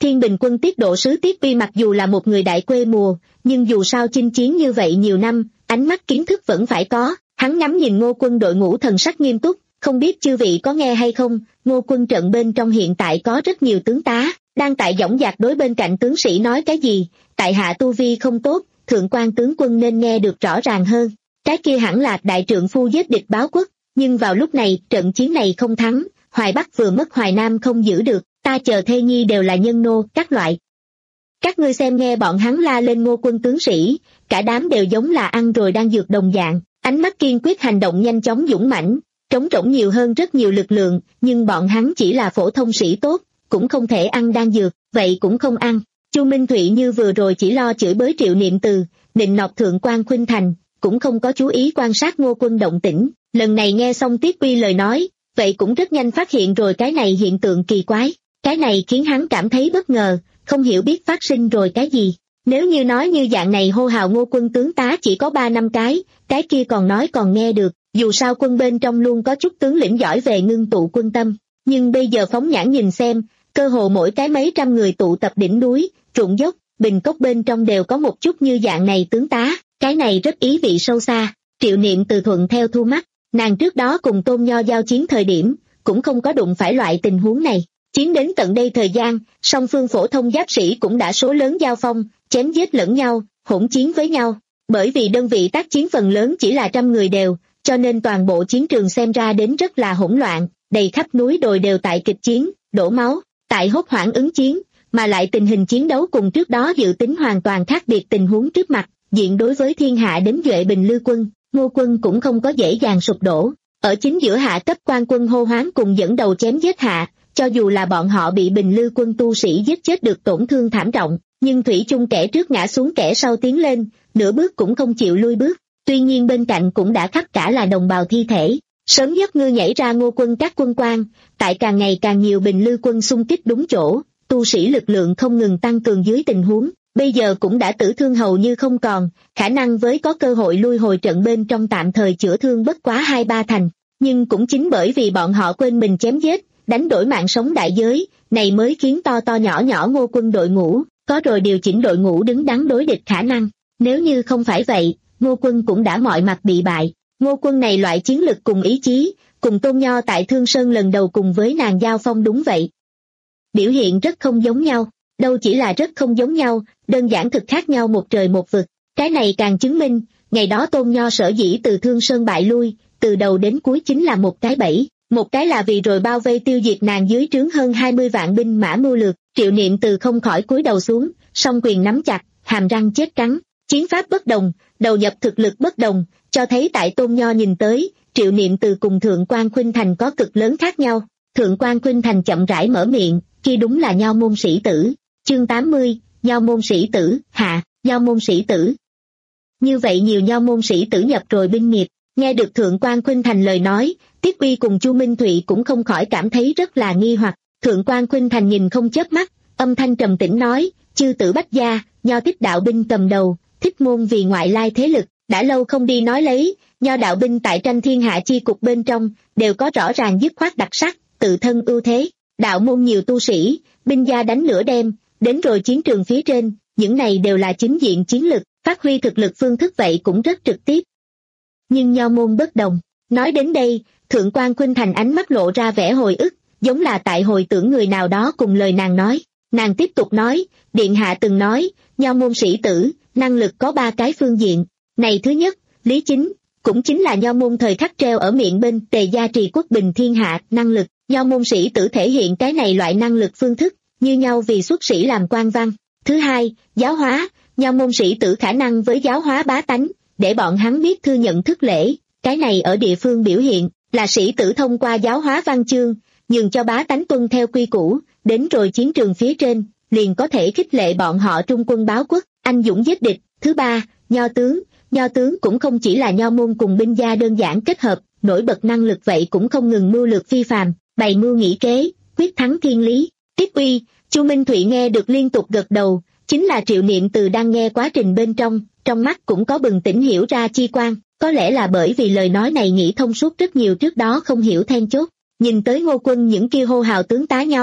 Thiên Bình quân tiết độ sứ Tiết Uy mặc dù là một người đại quê mùa, nhưng dù sao chinh chiến như vậy nhiều năm, ánh mắt kiến thức vẫn phải có. Hắn ngắm nhìn Ngô quân đội ngũ thần sắc nghiêm túc, không biết chư vị có nghe hay không, Ngô quân trận bên trong hiện tại có rất nhiều tướng tá, đang tại dõng dạc đối bên cạnh tướng sĩ nói cái gì, tại hạ tu vi không tốt, thượng quan tướng quân nên nghe được rõ ràng hơn. Cái kia hẳn là đại trượng phu giết địch báo quốc, nhưng vào lúc này trận chiến này không thắng, Hoài Bắc vừa mất Hoài Nam không giữ được, ta chờ thê nhi đều là nhân nô, các loại. Các ngươi xem nghe bọn hắn la lên Ngô quân tướng sĩ, cả đám đều giống là ăn rồi đang dược đồng dạng, ánh mắt kiên quyết hành động nhanh chóng dũng mãnh, trống rỗng nhiều hơn rất nhiều lực lượng, nhưng bọn hắn chỉ là phổ thông sĩ tốt, cũng không thể ăn đan dược, vậy cũng không ăn. Chu Minh Thụy như vừa rồi chỉ lo chửi bới Triệu Niệm Từ, nịnh nọt thượng quan Khuynh Thành, cũng không có chú ý quan sát Ngô quân động tĩnh, lần này nghe xong Tiết Uy lời nói, vậy cũng rất nhanh phát hiện rồi cái này hiện tượng kỳ quái, cái này khiến hắn cảm thấy bất ngờ, không hiểu biết phát sinh rồi cái gì. Nếu như nói như dạng này hô hào Ngô quân tướng tá chỉ có ba năm cái, cái kia còn nói còn nghe được, dù sao quân bên trong luôn có chút tướng lĩnh giỏi về ngưng tụ quân tâm, nhưng bây giờ phóng nhãn nhìn xem, cơ hồ mỗi cái mấy trăm người tụ tập đỉnh núi, ruộng dốc, bình cốc bên trong đều có một chút như dạng này tướng tá, cái này rất ý vị sâu xa. Triệu Niệm Từ thuận theo thu mắt, nàng trước đó cùng Tôn Nho giao chiến thời điểm, cũng không có đụng phải loại tình huống này. Chiến đến tận đây thời gian, song phương phổ thông giáp sĩ cũng đã số lớn giao phong, chém giết lẫn nhau, hỗn chiến với nhau. Bởi vì đơn vị tác chiến phần lớn chỉ là trăm người đều, cho nên toàn bộ chiến trường xem ra đến rất là hỗn loạn, đầy khắp núi đồi đều tại kịch chiến, đổ máu, tại hốt hoảng ứng chiến, mà lại tình hình chiến đấu cùng trước đó dự tính hoàn toàn khác biệt tình huống trước mặt, diện đối với thiên hạ đến Duệ Bình Lư quân, Ngô quân cũng không có dễ dàng sụp đổ. Ở chính giữa hạ cấp quan quân hô hoáng cùng dẫn đầu chém giết hạ, cho dù là bọn họ bị Bình Lư quân tu sĩ giết chết được tổn thương thảm trọng, nhưng thủy chung kẻ trước ngã xuống kẻ sau tiến lên, nửa bước cũng không chịu lui bước. Tuy nhiên bên cạnh cũng đã khắp cả là đồng bào thi thể. Sớm giấc ngư nhảy ra Ngô quân các quân quan, tại càng ngày càng nhiều Bình Lư quân xung kích đúng chỗ, tu sĩ lực lượng không ngừng tăng cường dưới tình huống, bây giờ cũng đã tử thương hầu như không còn, khả năng với có cơ hội lui hồi trận bên trong tạm thời chữa thương bất quá hai ba thành, nhưng cũng chính bởi vì bọn họ quên mình chém giết, đánh đổi mạng sống đại giới, này mới khiến to to nhỏ nhỏ Ngô quân đội ngũ, có rồi điều chỉnh đội ngũ đứng đắn đối địch khả năng. Nếu như không phải vậy, Ngô quân cũng đã mọi mặt bị bại. Ngô quân này loại chiến lực cùng ý chí, cùng Tôn Nho tại Thương Sơn lần đầu cùng với nàng giao phong đúng vậy. Biểu hiện rất không giống nhau, đâu chỉ là rất không giống nhau, đơn giản thực khác nhau một trời một vực. Cái này càng chứng minh, ngày đó Tôn Nho sở dĩ từ Thương Sơn bại lui, từ đầu đến cuối chính là một cái bẫy, một cái là vì rồi bao vây tiêu diệt nàng dưới trướng hơn hai mươi vạn binh mã mưu lược. Triệu Niệm Từ không khỏi cúi đầu xuống, song quyền nắm chặt, hàm răng chết cắn, chiến pháp bất đồng, đầu nhập thực lực bất đồng, cho thấy tại Tôn Nho nhìn tới, Triệu Niệm Từ cùng Thượng quan Khuynh Thành có cực lớn khác nhau. Thượng quan Khuynh Thành chậm rãi mở miệng, kia đúng là Nho môn sĩ tử. Chương tám mươi, Nho môn sĩ tử, hạ, Nho môn sĩ tử. Như vậy nhiều Nho môn sĩ tử nhập rồi binh nghiệp, nghe được Thượng quan Khuynh Thành lời nói, Tiết Uy cùng Chu Minh Thụy cũng không khỏi cảm thấy rất là nghi hoặc. Thượng quan Khuynh Thành nhìn không chớp mắt, âm thanh trầm tĩnh nói, chư tử bách gia, Nho thích đạo binh cầm đầu, thích môn vì ngoại lai thế lực, đã lâu không đi nói lấy, Nho đạo binh tại tranh thiên hạ chi cục bên trong, đều có rõ ràng dứt khoát đặc sắc, tự thân ưu thế, đạo môn nhiều tu sĩ, binh gia đánh nửa đêm, đến rồi chiến trường phía trên, những này đều là chính diện chiến lực, phát huy thực lực phương thức vậy cũng rất trực tiếp. Nhưng Nho môn bất đồng, nói đến đây, Thượng quan Khuynh Thành ánh mắt lộ ra vẻ hồi ức, giống là tại hồi tưởng người nào đó cùng lời nàng nói. Nàng tiếp tục nói, Điện hạ từng nói, Nho môn sĩ tử, năng lực có ba cái phương diện. Này thứ nhất, lý chính, cũng chính là Nho môn thời khắc treo ở miệng bên Tề gia trì quốc bình thiên hạ, năng lực. Nho môn sĩ tử thể hiện cái này loại năng lực phương thức, như nhau vì xuất sĩ làm quan văn. Thứ hai, giáo hóa, Nho môn sĩ tử khả năng với giáo hóa bá tánh, để bọn hắn biết thư nhận thức lễ. Cái này ở địa phương biểu hiện, là sĩ tử thông qua giáo hóa văn chương, nhường cho bá tánh tuân theo quy củ, đến rồi chiến trường phía trên, liền có thể khích lệ bọn họ trung quân báo quốc, anh dũng giết địch. Thứ ba, Nho tướng, Nho tướng cũng không chỉ là Nho môn cùng binh gia đơn giản kết hợp, nổi bật năng lực vậy cũng không ngừng mưu lược phi phàm, bày mưu nghĩ kế, quyết thắng thiên lý. Tiết Uy, Chu Minh Thụy nghe được liên tục gật đầu, chính là Triệu Niệm Từ đang nghe quá trình bên trong, trong mắt cũng có bừng tỉnh hiểu ra chi quan, có lẽ là bởi vì lời nói này nghĩ thông suốt rất nhiều trước đó không hiểu then chốt. Nhìn tới Ngô quân những kia hô hào tướng tá nhóm,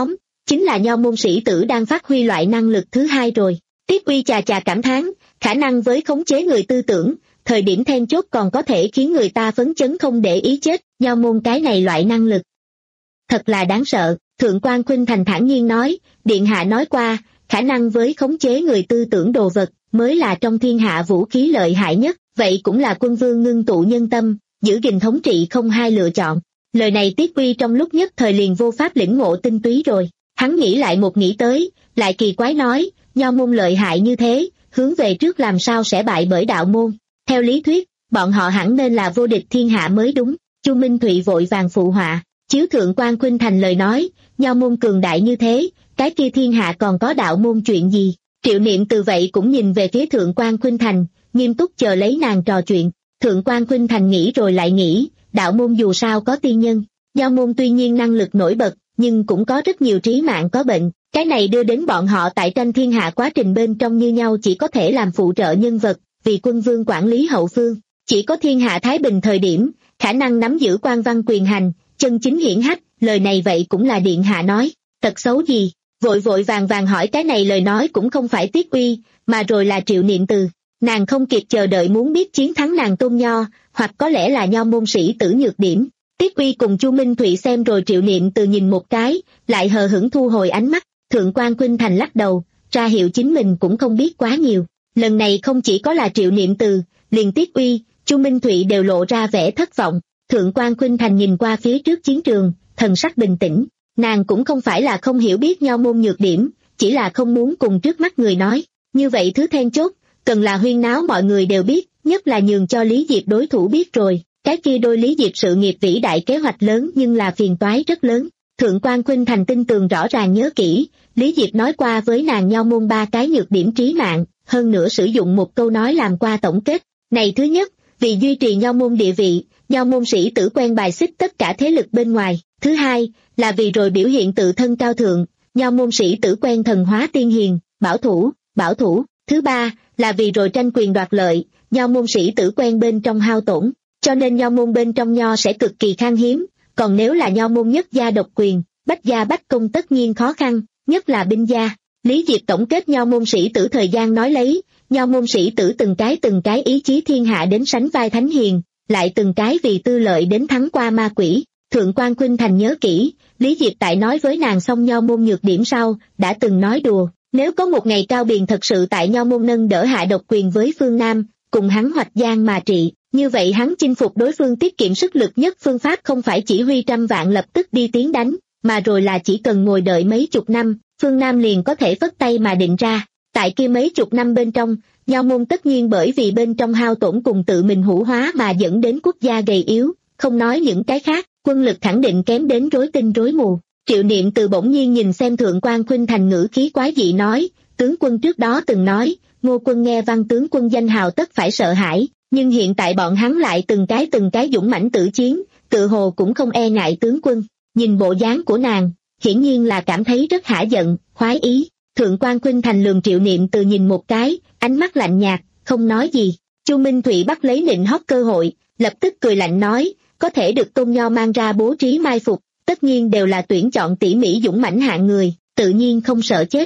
chính là nho môn sĩ tử đang phát huy loại năng lực thứ hai rồi. Tiết Uy chà chà cảm thán, khả năng với khống chế người tư tưởng, thời điểm then chốt còn có thể khiến người ta phấn chấn không để ý chết, nho môn cái này loại năng lực. Thật là đáng sợ, Thượng quan Khuynh Thành thản nhiên nói, điện hạ nói qua, khả năng với khống chế người tư tưởng đồ vật, mới là trong thiên hạ vũ khí lợi hại nhất, vậy cũng là quân vương ngưng tụ nhân tâm, giữ gìn thống trị không hai lựa chọn. Lời này Tiết Uy trong lúc nhất thời liền vô pháp lĩnh ngộ tinh túy rồi, hắn nghĩ lại một nghĩ tới, lại kỳ quái nói, nho môn lợi hại như thế, hướng về trước làm sao sẽ bại bởi đạo môn, theo lý thuyết, bọn họ hẳn nên là vô địch thiên hạ mới đúng. Chu Minh Thụy vội vàng phụ họa, chiếu Thượng quan Khuynh Thành lời nói, nho môn cường đại như thế, cái kia thiên hạ còn có đạo môn chuyện gì? Triệu Niệm từ vậy cũng nhìn về phía Thượng quan Khuynh Thành, nghiêm túc chờ lấy nàng trò chuyện. Thượng quan Khuynh Thành nghĩ rồi lại nghĩ, đạo môn dù sao có tiên nhân, nho môn tuy nhiên năng lực nổi bật, nhưng cũng có rất nhiều trí mạng có bệnh, cái này đưa đến bọn họ tại tranh thiên hạ quá trình bên trong như nhau chỉ có thể làm phụ trợ nhân vật, vì quân vương quản lý hậu phương, chỉ có thiên hạ thái bình thời điểm, khả năng nắm giữ quan văn quyền hành, chân chính hiển hách, lời này vậy cũng là điện hạ nói, tật xấu gì? Vội vội vàng vàng hỏi cái này lời nói cũng không phải Tiết Uy, mà rồi là Triệu Niệm Từ. Nàng không kịp chờ đợi muốn biết chiến thắng nàng Tôn Nho, hoặc có lẽ là nho môn sĩ tử nhược điểm. Tiết Uy cùng Chu Minh Thụy xem rồi Triệu Niệm Từ nhìn một cái, lại hờ hững thu hồi ánh mắt. Thượng quan Khuynh Thành lắc đầu, ra hiệu chính mình cũng không biết quá nhiều. Lần này không chỉ có là Triệu Niệm Từ, liền Tiết Uy, Chu Minh Thụy đều lộ ra vẻ thất vọng. Thượng quan Khuynh Thành nhìn qua phía trước chiến trường, thần sắc bình tĩnh. Nàng cũng không phải là không hiểu biết nho môn nhược điểm, chỉ là không muốn cùng trước mắt người nói. Như vậy thứ then chốt, cần là huyên náo mọi người đều biết, nhất là nhường cho Lý Diệp đối thủ biết rồi. Cái kia đôi Lý Diệp sự nghiệp vĩ đại kế hoạch lớn nhưng là phiền toái rất lớn. Thượng quan Khuynh Thành tin tường rõ ràng nhớ kỹ, Lý Diệp nói qua với nàng nho môn ba cái nhược điểm trí mạng, hơn nữa sử dụng một câu nói làm qua tổng kết. Này thứ nhất, vì duy trì nho môn địa vị, nho môn sĩ tử quen bài xích tất cả thế lực bên ngoài. Thứ hai, là vì rồi biểu hiện tự thân cao thượng, nho môn sĩ tử quen thần hóa tiên hiền, bảo thủ, bảo thủ. Thứ ba, là vì rồi tranh quyền đoạt lợi, nho môn sĩ tử quen bên trong hao tổn, cho nên nho môn bên trong nho sẽ cực kỳ khan hiếm, còn nếu là nho môn nhất gia độc quyền, bách gia bách công tất nhiên khó khăn, nhất là binh gia. Lý Diệp tổng kết nho môn sĩ tử thời gian nói lấy, nho môn sĩ tử từng cái từng cái ý chí thiên hạ đến sánh vai thánh hiền, lại từng cái vì tư lợi đến thắng qua ma quỷ. Thượng quan Khuynh Thành nhớ kỹ, Lý Diệp tại nói với nàng xong nho môn nhược điểm sau, đã từng nói đùa, nếu có một ngày Cao Biền thật sự tại nho môn nâng đỡ hạ độc quyền với phương Nam, cùng hắn hoạch giang mà trị, như vậy hắn chinh phục đối phương tiết kiệm sức lực nhất phương pháp không phải chỉ huy trăm vạn lập tức đi tiến đánh, mà rồi là chỉ cần ngồi đợi mấy chục năm, phương Nam liền có thể phất tay mà định ra. Tại kia mấy chục năm bên trong, nho môn tất nhiên bởi vì bên trong hao tổn cùng tự mình hủ hóa mà dẫn đến quốc gia gầy yếu, không nói những cái khác, quân lực khẳng định kém đến rối tinh rối mù. Triệu Niệm Từ bỗng nhiên nhìn xem Thượng quan Khuynh Thành ngữ khí quái dị nói, tướng quân trước đó từng nói, Ngô quân nghe văn tướng quân danh hào tất phải sợ hãi, nhưng hiện tại bọn hắn lại từng cái từng cái dũng mãnh tử chiến, tự hồ cũng không e ngại tướng quân. Nhìn bộ dáng của nàng, hiển nhiên là cảm thấy rất hả giận, khoái ý. Thượng quan Khuynh Thành lườm Triệu Niệm Từ nhìn một cái, ánh mắt lạnh nhạt, không nói gì. Chu Minh Thụy bắt lấy nịnh hót cơ hội, lập tức cười lạnh nói, có thể được Tôn Nho mang ra bố trí mai phục, tất nhiên đều là tuyển chọn tỉ mỉ dũng mãnh hạng người, tự nhiên không sợ chết.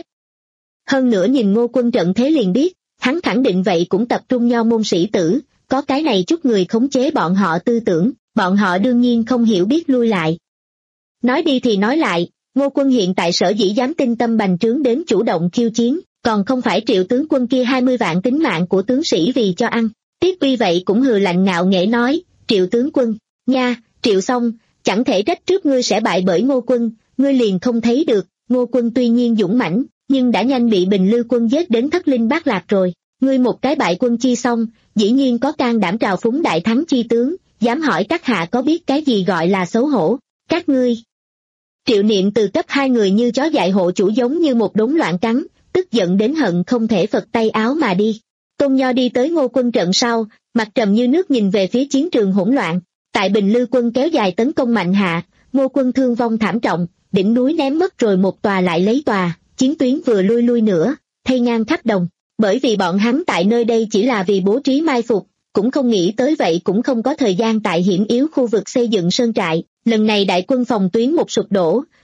Hơn nữa nhìn Ngô quân trận thế liền biết, hắn khẳng định vậy cũng tập trung nho môn sĩ tử, có cái này chút người khống chế bọn họ tư tưởng, bọn họ đương nhiên không hiểu biết lui lại. Nói đi thì nói lại, Ngô quân hiện tại sở dĩ dám tinh tâm bành trướng đến chủ động khiêu chiến, còn không phải Triệu tướng quân kia hai mươi vạn tính mạng của tướng sĩ vì cho ăn. Tiết Uy vậy cũng hừ lạnh ngạo nghễ nói, Triệu tướng quân, nha, Triệu xong, chẳng thể trách trước ngươi sẽ bại bởi Ngô quân, ngươi liền không thấy được, Ngô quân tuy nhiên dũng mãnh, nhưng đã nhanh bị Bình Lư quân giết đến thất linh bát lạc rồi, ngươi một cái bại quân chi xong, dĩ nhiên có can đảm trào phúng đại thắng chi tướng, dám hỏi các hạ có biết cái gì gọi là xấu hổ, các ngươi. Triệu Niệm Từ cấp hai người như chó dại hộ chủ giống như một đống loạn cắn, tức giận đến hận không thể phật tay áo mà đi. Tôn Nho đi tới Ngô quân trận sau, mặt trầm như nước nhìn về phía chiến trường hỗn loạn. Tại Bình Lư quân kéo dài tấn công mạnh hạ, Ngô quân thương vong thảm trọng, đỉnh núi ném mất rồi một tòa lại lấy tòa, chiến tuyến vừa lui lui nữa, thay ngang khắp đồng. Bởi vì bọn hắn tại nơi đây chỉ là vì bố trí mai phục, cũng không nghĩ tới vậy cũng không có thời gian tại hiểm yếu khu vực xây dựng sơn trại. Lần này đại quân phòng tuyến một sụp đổ,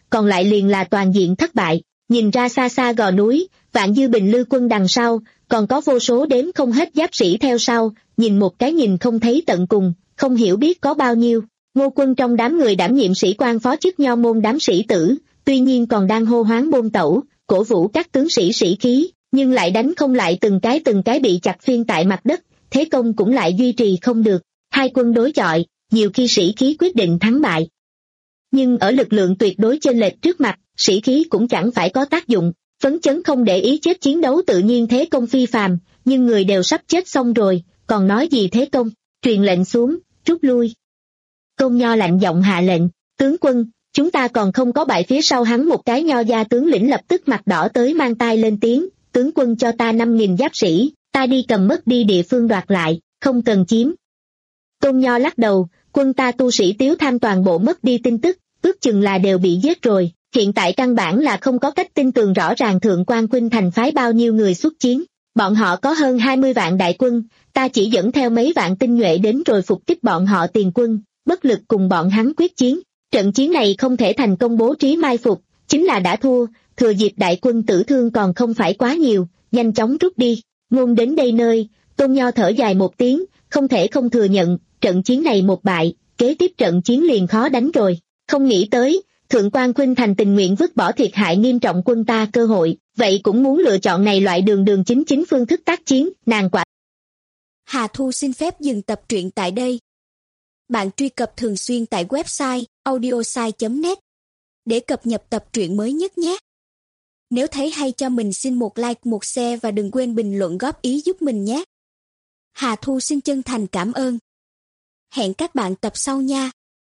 còn lại liền là toàn diện thất bại. Nhìn ra xa xa gò núi, Vạn Dư Bình Lư quân đằng sau, còn có vô số đếm không hết giáp sĩ theo sau, nhìn một cái nhìn không thấy tận cùng, không hiểu biết có bao nhiêu. Ngô Quân trong đám người đảm nhiệm sĩ quan phó chức nho môn đám sĩ tử, tuy nhiên còn đang hô hoáng bôn tẩu, cổ vũ các tướng sĩ sĩ khí, nhưng lại đánh không lại từng cái từng cái bị chặt phiên tại mặt đất, thế công cũng lại duy trì không được. Hai quân đối chọi, nhiều khi sĩ khí quyết định thắng bại. Nhưng ở lực lượng tuyệt đối chênh lệch trước mặt, sĩ khí cũng chẳng phải có tác dụng, phấn chấn không để ý chết chiến đấu tự nhiên thế công phi phàm, nhưng người đều sắp chết xong rồi, còn nói gì thế công, truyền lệnh xuống, rút lui. Tôn Nho lạnh giọng hạ lệnh, tướng quân, chúng ta còn không có bại. Phía sau hắn một cái nho gia tướng lĩnh lập tức mặt đỏ tới mang tai lên tiếng, tướng quân cho ta năm nghìn giáp sĩ, ta đi cầm mất đi địa phương đoạt lại, không cần chiếm. Tôn Nho lắc đầu, quân ta tu sĩ tiếu tham toàn bộ mất đi tin tức, ước chừng là đều bị giết rồi, hiện tại căn bản là không có cách tin tường rõ ràng Thượng Quan Khuynh Thành phái bao nhiêu người xuất chiến, bọn họ có hơn hai mươi vạn đại quân, ta chỉ dẫn theo mấy vạn tinh nhuệ đến rồi phục kích bọn họ tiền quân, bất lực cùng bọn hắn quyết chiến. Trận chiến này không thể thành công bố trí mai phục, chính là đã thua, thừa dịp đại quân tử thương còn không phải quá nhiều, nhanh chóng rút đi. Ngôn đến đây nơi, Tôn Nho thở dài một tiếng, không thể không thừa nhận, trận chiến này một bại, kế tiếp trận chiến liền khó đánh rồi. Không nghĩ tới, Thượng Quan Khuynh Thành tình nguyện vứt bỏ thiệt hại nghiêm trọng quân ta cơ hội, vậy cũng muốn lựa chọn này loại đường đường chính chính phương thức tác chiến, nàng quả. Hà Thu xin phép dừng tập truyện tại đây. Bạn truy cập thường xuyên tại website audiosai chấm net để cập nhật tập truyện mới nhất nhé. Nếu thấy hay cho mình xin một like, một share và đừng quên bình luận góp ý giúp mình nhé. Hà Thu xin chân thành cảm ơn. Hẹn các bạn tập sau nha.